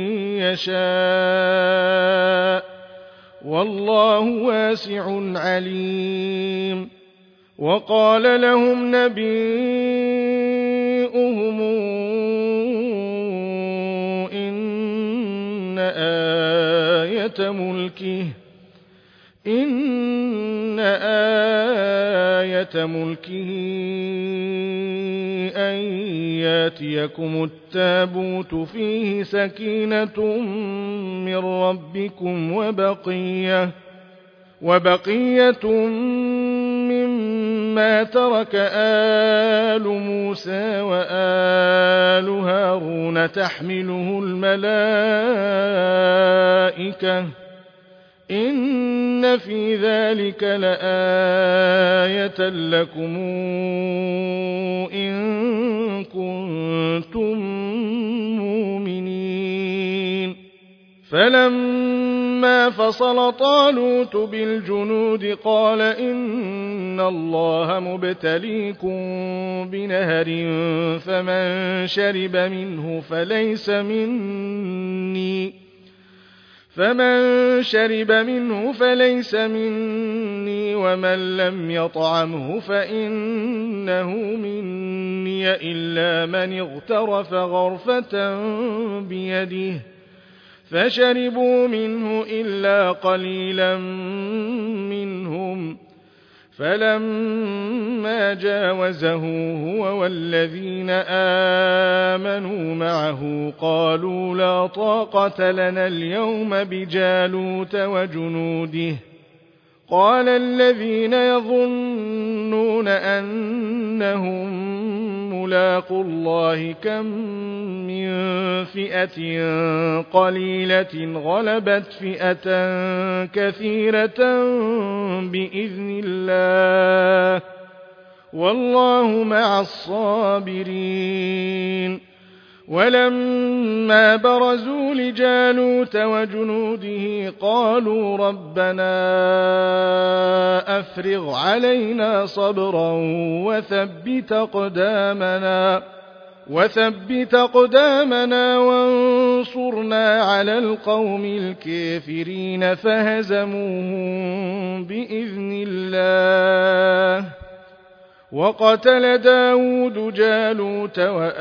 يشاء والله واسع عليم وقال لهم نبيؤهم إن آية ملكه أن ياتيكم التابوت فيه سكينة من ربكم وبقية مما ترك آل موسى وآل هارون تحمله الملائكة إن في ذلك لآية لكم إن كنتم مؤمنين فلما فصل طالوت بالجنود قال إن الله مبتليكم بنهر فمن شرب منه فليس مني ومن لم يطعمه فإنه مني إلا من اغترف غرفة بيده فشربوا منه إلا قليلا منهم فلما جاوزه هو والذين آمنوا معه قالوا لا طاقة لنا اليوم بجالوت وجنوده قال الذين يظنون أنهم ملاقو الله كم من فئة قليلة غلبت فئة كثيرة بإذن الله والله مع الصابرين ولما برزوا لجالوت وجنوده قالوا ربنا أفرغ علينا صبرا وثبت أقدامنا وانصرنا على القوم الكافرين فهزموهم بإذن الله وقتل داود جالوت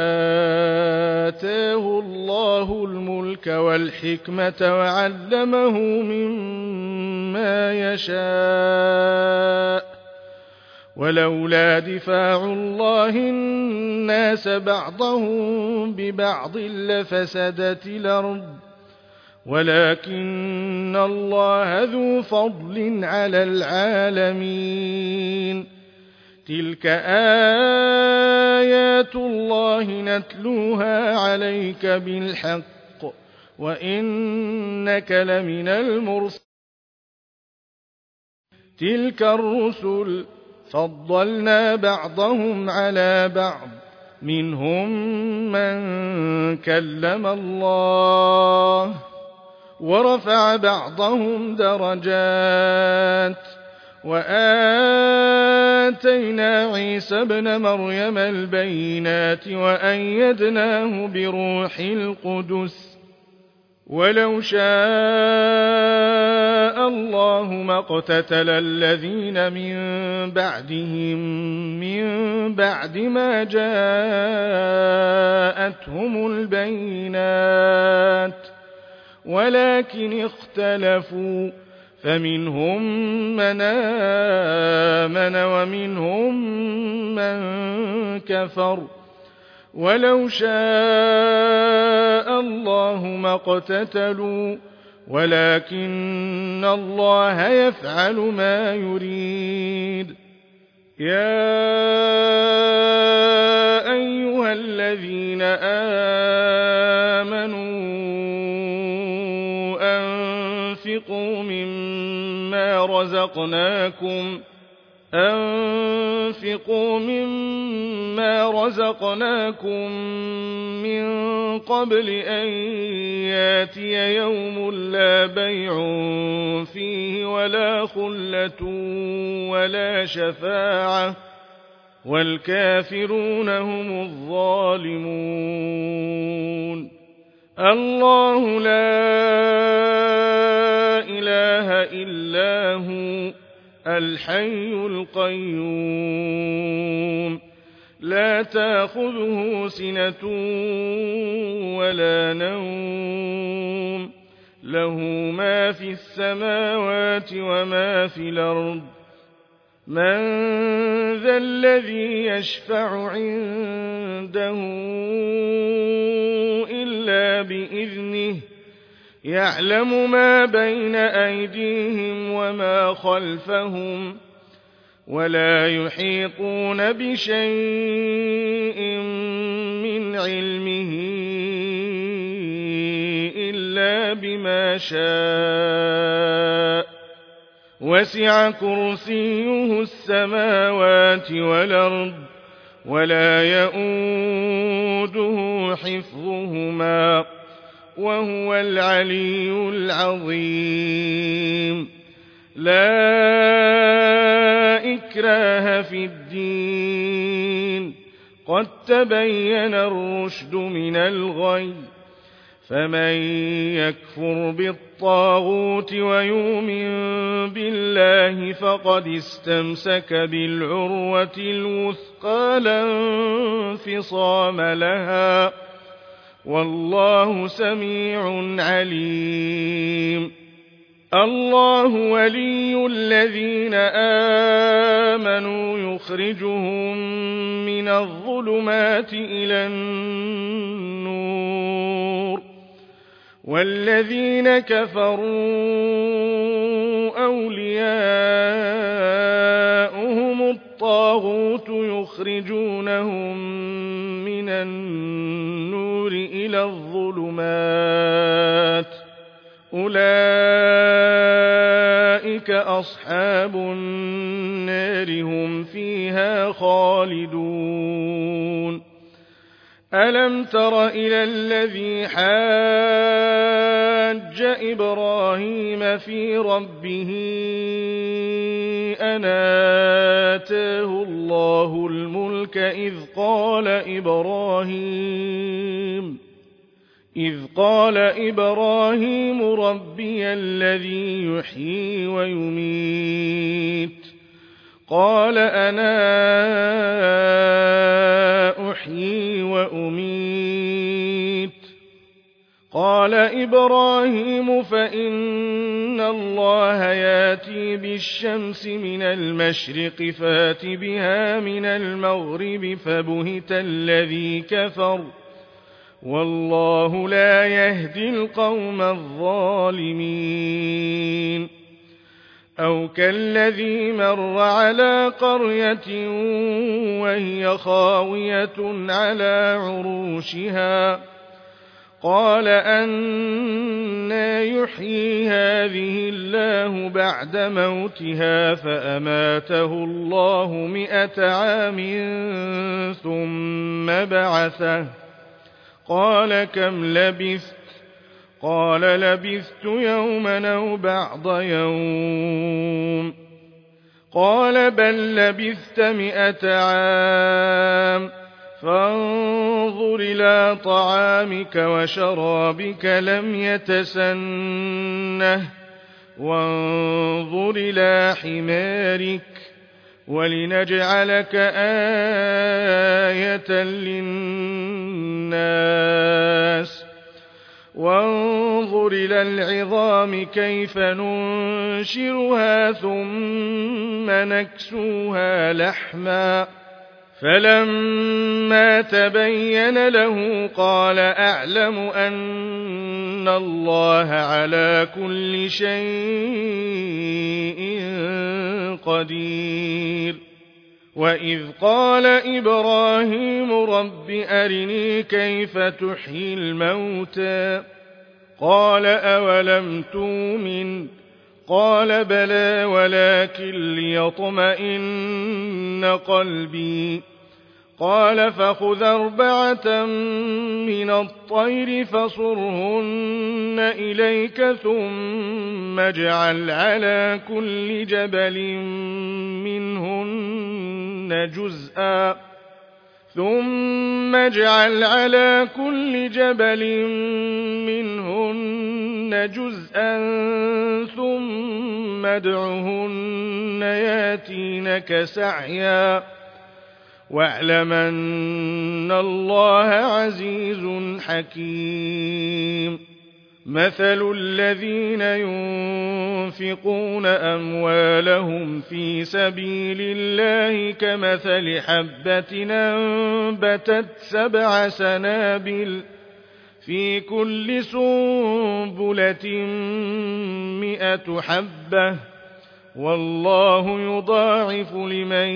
وآتاه الله الملك والحكمة وعلمه مما يشاء ولولا دفاع الله الناس بعضهم ببعض لفسدت الأرض ولكن الله ذو فضل على العالمين تلك آيات الله نتلوها عليك بالحق وإنك لمن المرسلين تلك الرسل فضلنا بعضهم على بعض منهم من كلم الله ورفع بعضهم درجات وآتينا عيسى ابن مريم البينات وأيدناه بروح القدس ولو شاء الله ما اقتتل الذين من بعدهم من بعد ما جاءتهم البينات ولكن اختلفوا فمنهم من آمن ومنهم من كفر ولو شاء الله ما اقتتلوا ولكن الله يفعل ما يريد يا أيها الذين آمنوا أنفقوا مما رزقناكم من قبل أن ياتي يوم لا بيع فيه ولا خلة ولا شفاعة والكافرون هم الظالمون الله لا إله إلا هو الحي القيوم لا تأخذه سنة ولا نوم له ما في السماوات وما في الأرض من ذا الذي يشفع عنده إلا بإذنه يعلم ما بين أيديهم وما خلفهم ولا يحيطون بشيء من علمه إلا بما شاء وسع كرسيه السماوات والأرض ولا يئوده حفظهما وهو العلي العظيم لا إكراه في الدين قد تبين الرشد من الغي فمن يكفر بالطاغوت ويؤمن بالله فقد استمسك بالعروة الوثقى لا انفصام لها والله سميع عليم الله ولي الذين آمنوا يخرجهم من الظلمات إلى النور والذين كفروا أولياؤهم الطاغوت يخرجونهم من النور إلى الظلمات أولئك أولئك أصحاب النار هم فيها خالدون ألم تر إلى الذي حاج إبراهيم في ربه أن آتاه الله الملك إذ قال إبراهيم ربي الذي يحيي ويميت قال أنا أحيي وأميت قال إبراهيم فإن الله ياتي بالشمس من المشرق فات بها من المغرب فبهت الذي كفر والله لا يهدي القوم الظالمين أو كالذي مر على قرية وهي خاوية على عروشها قال أنى يحيي هذه الله بعد موتها فأماته الله 100 عام ثم بعثه قال كم لبثت قال لبثت يوما أو بعض يوم قال بل لبثت 100 عام فانظر إلى طعامك وشرابك لم يتسنه وانظر إلى حمارك ولنجعلك آية للناس وانظر إلى العظام كيف ننشرها ثم نكسوها لحما فلما تبين له قال أعلم أن الله على كل شيء قدير وإذ قال إبراهيم رب أرني كيف تحيي الموتى قال أولم تؤمن قال بلى ولكن ليطمئن قلبي قال فخذ 4 من الطير فصرهن إليك ثم اجعل على كل جبل منهن جزءا ثم ادعهن ياتينك سعيا واعلم أن الله عزيز حكيم مثل الذين ينفقون أموالهم في سبيل الله كمثل حبة أنبتت 7 سنابل في كل سنبلة 100 حبة والله يضاعف لمن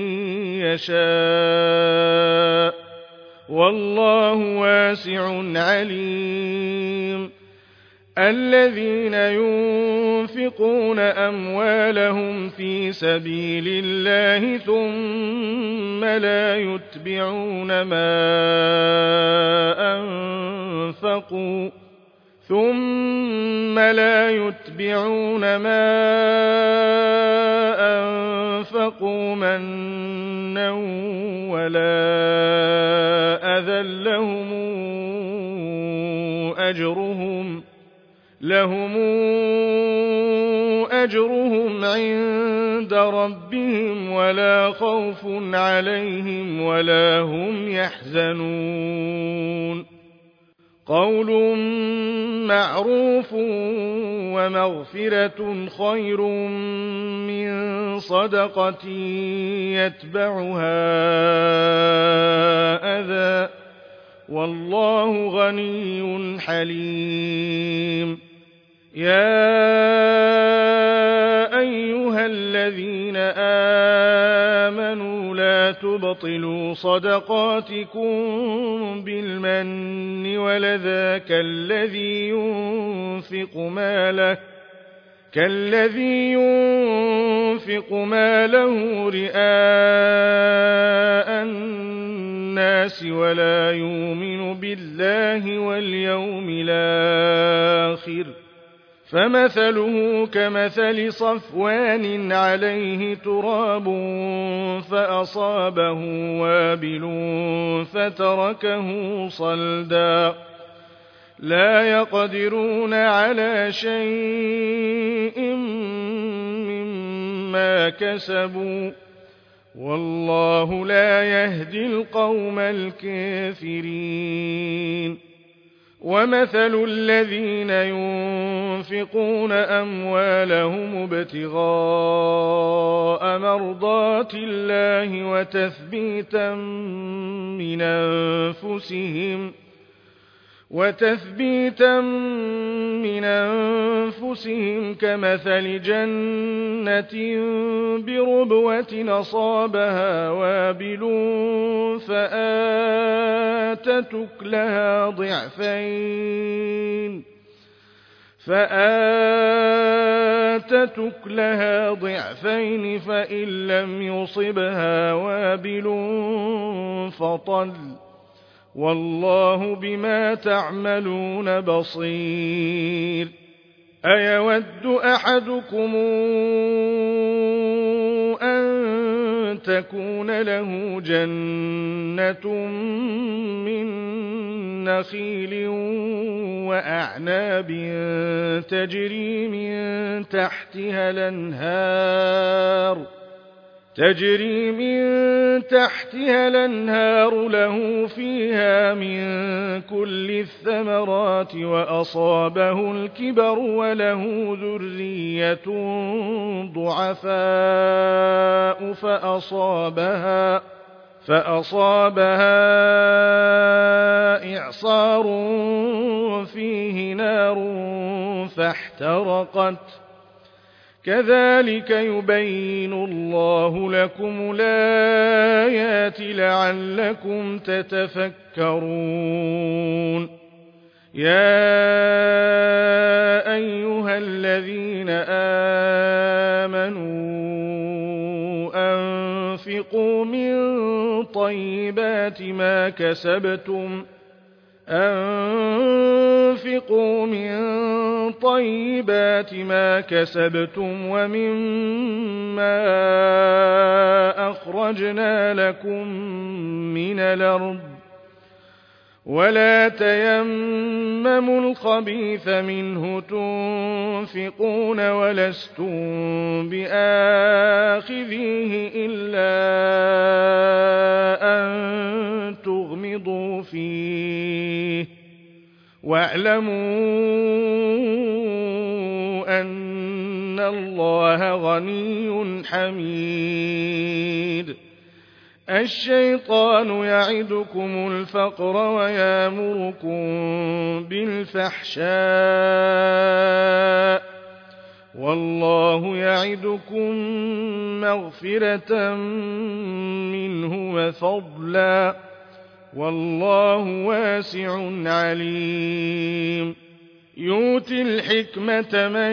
يشاء والله واسع عليم الذين ينفقون أموالهم في سبيل الله ثم لا يتبعون ما أنفقوا منا ولا أذى لهم أجرهم عند ربهم ولا خوف عليهم ولا هم يحزنون قول معروف ومغفرة خير من صدقة يتبعها أذى والله غني حليم يا أيها الذين آمنوا لا تبطلوا صدقاتكم بالمن ولذا كالذي كالذي ينفق ماله رئاء الناس ولا يؤمن بالله واليوم الآخر فمثله كمثل صفوان عليه تراب فأصابه وابل فتركه صلدا لا يقدرون على شيء مما كسبوا والله لا يهدي القوم الكافرين ومثل الذين ينفقون أموالهم ابتغاء مرضات الله وتثبيتا من أنفسهم كمثل جنة بربوة أصابها وابل فآتت أكلها ضعفين فإن لم يصبها وابل فطل والله بما تعملون بصير أيود أحدكم أن تكون له جنة من نخيل وأعناب تجري من تحتها الأنهار له فيها من كل الثمرات وأصابه الكبر وله ذرية ضعفاء فأصابها إعصار فيه نار فاحترقت كذلك يبين الله لكم الآيات لعلكم تتفكرون يا أيها الذين آمنوا أنفقوا من طيبات ما كسبتم ومما أخرجنا لكم من الأرض ولا تيمموا الخبيث منه تنفقون ولستم بآخذيه إلا أن تغمضوا فيه واعلموا أن الله غني حميد الشيطان يعدكم الفقر ويأمركم بالفحشاء والله يعدكم مغفرة منه وفضلا والله واسع عليم يؤتي الحكمة من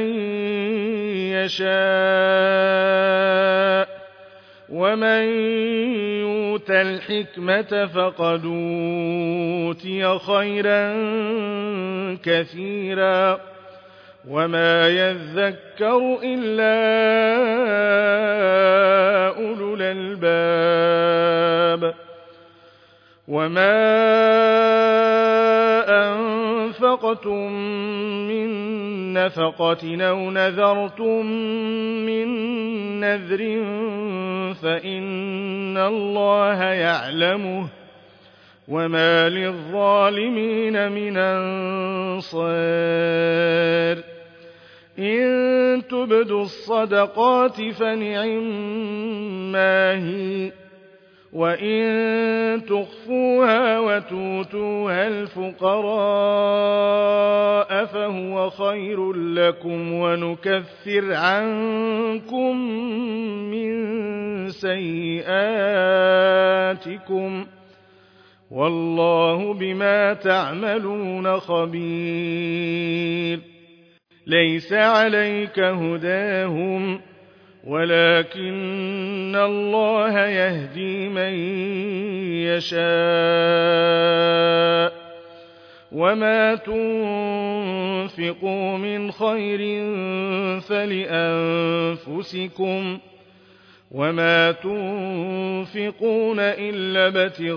يشاء ومن يؤت الحكمة فقد أوتي خيرا كثيرا وما يذكر إلا أولو الألباب وما أنفقتم من نفقة أو نذرتم من نذر فإن الله يعلمه وما للظالمين من أنصار إن تبدوا الصدقات فنعما هي وإن تخفوها وتؤتوها الفقراء فهو خير لكم ونكفر عنكم من سيئاتكم والله بما تعملون خبير ليس عليك هداهم ولكن الله يهدي من يشاء وما تنفقوا من خير فلأنفسكم وما تنفقون إلا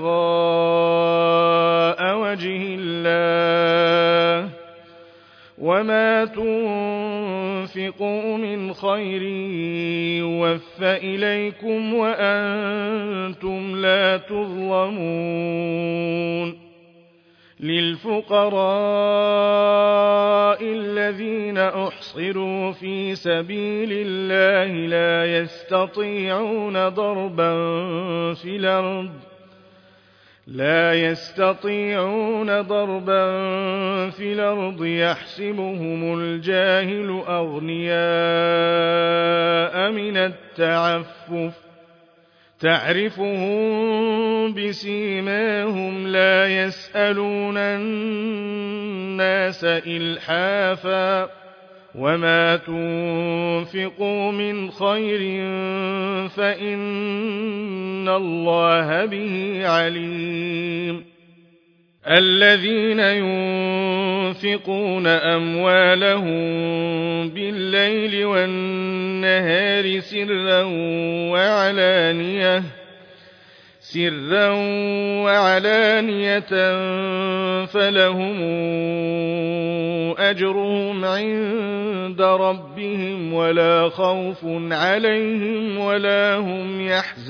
ابتغاء وجه الله وما تنفقوا من خير يوفى إليكم وأنتم لا تظلمون للفقراء الذين أحصروا في سبيل الله لا يستطيعون ضربا في الأرض يحسبهم الجاهل أغنياء من التعفف تعرفهم بسيماهم لا يسألون الناس إلحافا وما تنفقوا من خير فإن الله به عليم الذين ينفقون أموالهم بالليل والنهار سرا وعلانية فلهم أجرهم عند ربهم ولا خوف عليهم ولا هم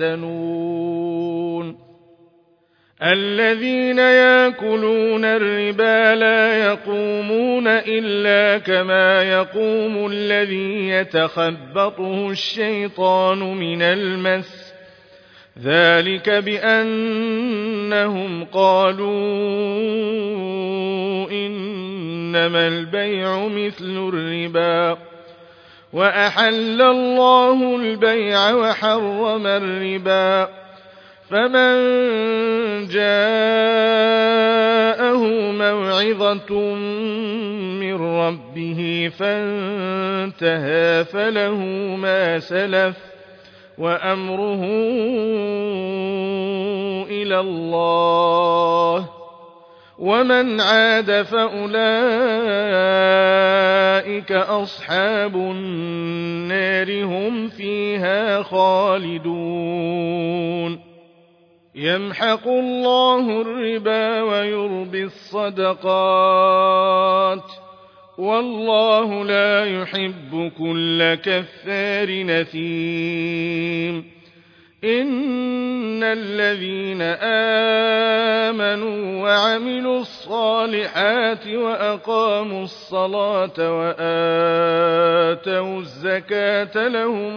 يحزنون الذين يأكلون الربا لا يقومون إلا كما يقوم الذي يتخبطه الشيطان من المس ذلك بأنهم قالوا إنما البيع مثل الربا وأحل الله البيع وحرم الربا فمن جاءه موعظة من ربه فانتهى فله ما سلف وأمره إلى الله ومن عاد فأولئك أصحاب النار هم فيها خالدون يمحق الله الربا ويربي الصدقات والله لا يحب كل كفار نثيم إن الذين آمنوا وعملوا الصالحات وأقاموا الصلاة وآتوا الزكاة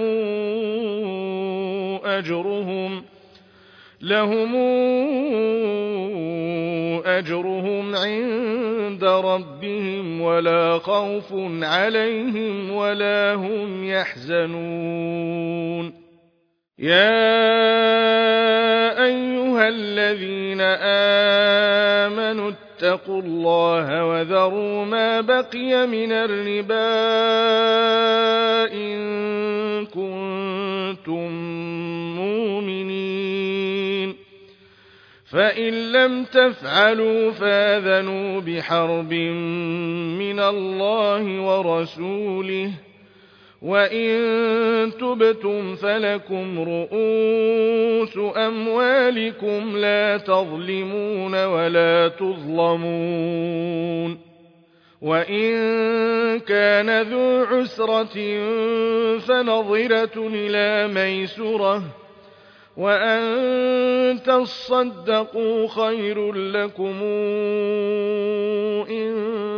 لهم أجرهم عند ربهم ولا خوف عليهم ولا هم يحزنون يا أيها الذين آمنوا اتقوا الله وذروا ما بقي من الربا إن كنتم مؤمنين فإن لم تفعلوا فآذنوا بحرب من الله ورسوله وإن تبتم فلكم رؤوس أموالكم لا تظلمون ولا تظلمون وإن كان ذو عسرة فنظرة إلى ميسرة وأن تصدقوا خير لكم إن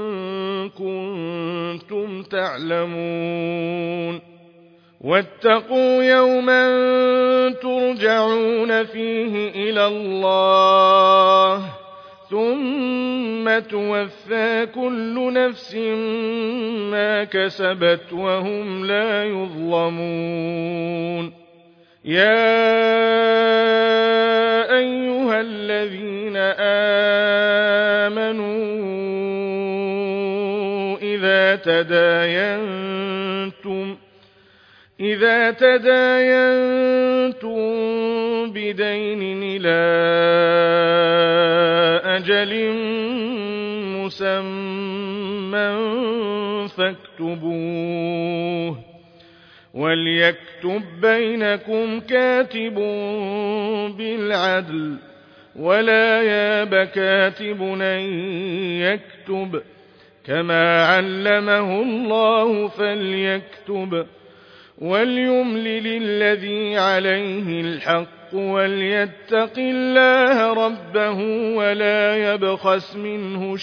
كنتم تعلمون واتقوا يوما ترجعون فيه إلى الله ثم توفى كل نفس ما كسبت وهم لا يظلمون يا أيها الذين آمنوا إذا إذا تداينتم بدين إلى أجل مسمى فاكتبوه وليكتب بينكم كاتب بالعدل ولا ياب كاتب أن يكتب كما علمه الله فليكتب وليملل الذي عليه الحق وليتق الله ربه ولا يبخس منه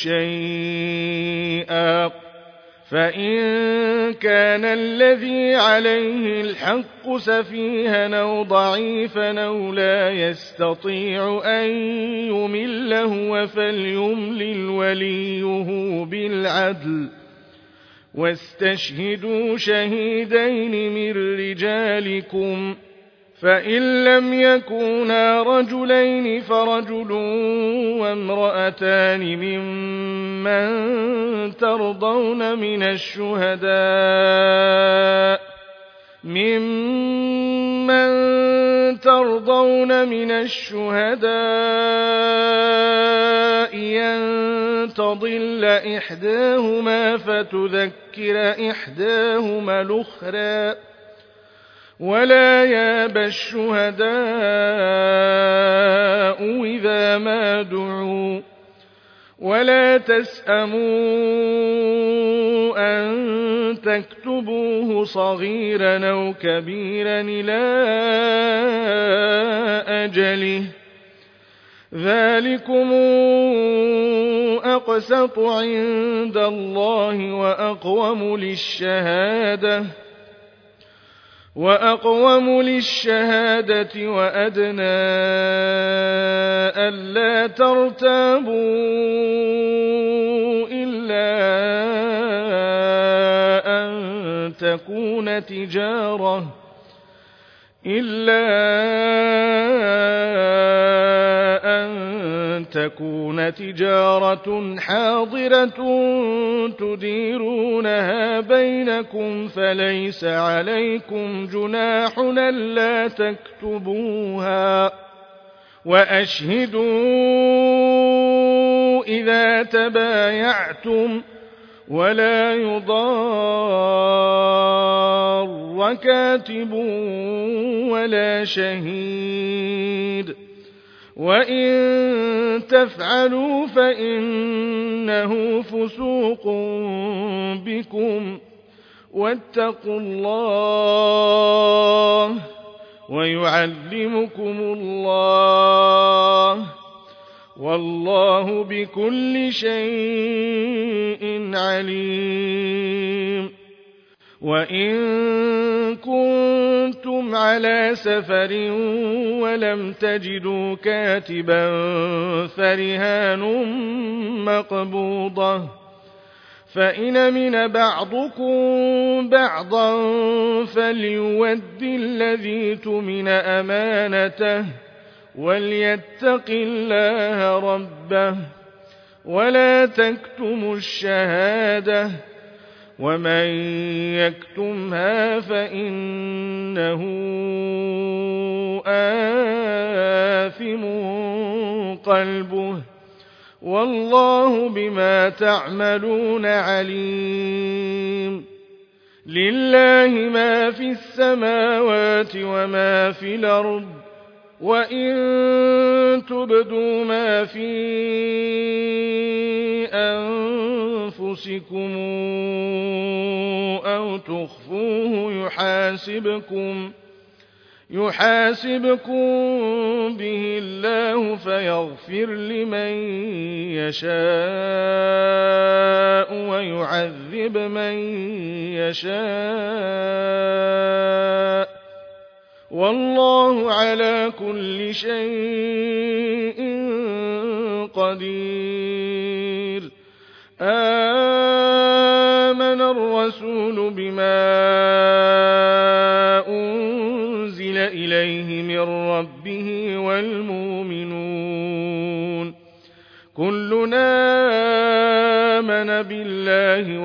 شيئا فإن كان الذي عليه الحق سفيها أو ضعيفا أو لا يستطيع أن يمل هو فليملل وليه بالعدل واستشهدوا شهيدين من رجالكم فإن لم يكونا رجلين فرجل وامرأتان ممن ترضون من الشهداء أن تضل إحداهما فتذكر إحداهما الأخرى ولا ياب الشهداء إذا ما دعوا ولا تسأموا أن تكتبوه صغيرا أو كبيرا إلى أجله ذلكم أقسط عند الله وأقوم للشهادة وأدنى ألا ترتابوا إلا أن تكون تجارة حاضرة تديرونها بينكم فليس عليكم جناح ألا تكتبوها وأشهدوا إذا تبايعتم ولا يضار كاتب ولا شهيد وإن تفعلوا فإنه فسوق بكم واتقوا الله ويعلمكم الله والله بكل شيء عليم وإن كنتم على سفر ولم تجدوا كاتبا فرهان مقبوضة فإن أمن بعضكم بعضا فليؤد الذي اؤتمن أمانته وليتق الله ربه ولا تكتموا الشهادة ومن يكتمها فإنه آثم قلبه والله بما تعملون عليم لله ما في السماوات وما في الأرض وإن تبدوا ما في أنفسكم أو تخفوه يحاسبكم به الله فيغفر لمن يشاء ويعذب من يشاء والله على كل شيء قدير آمن الرسول بما أنزل إليه من ربه والمؤمنون كلنا آمن بالله الله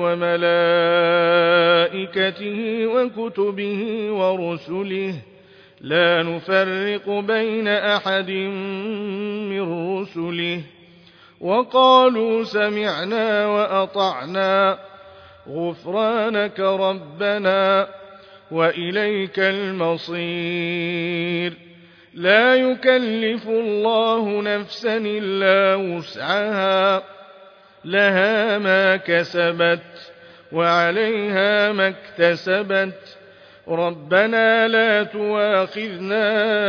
وملائكته وكتبه ورسله لا نفرق بين أحد من رسله وقالوا سمعنا وأطعنا غفرانك ربنا وإليك المصير لا يكلف الله نفسا إلا وسعها لها ما كسبت وعليها ما اكتسبت ربنا لا تؤاخذنا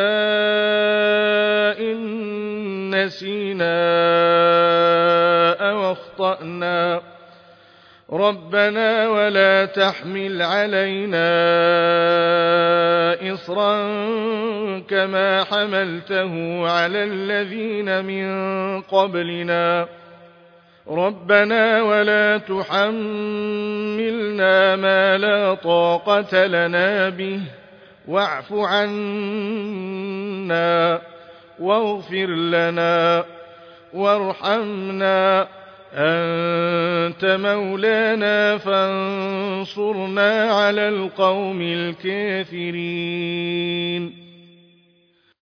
إن نسينا أو أخطأنا ربنا ولا تحمل علينا إصرا كما حملته على الذين من قبلنا ربنا ولا تحملنا ما لا طاقة لنا به واعف عنا واغفر لنا وارحمنا أنت مولانا فانصرنا على القوم الكافرين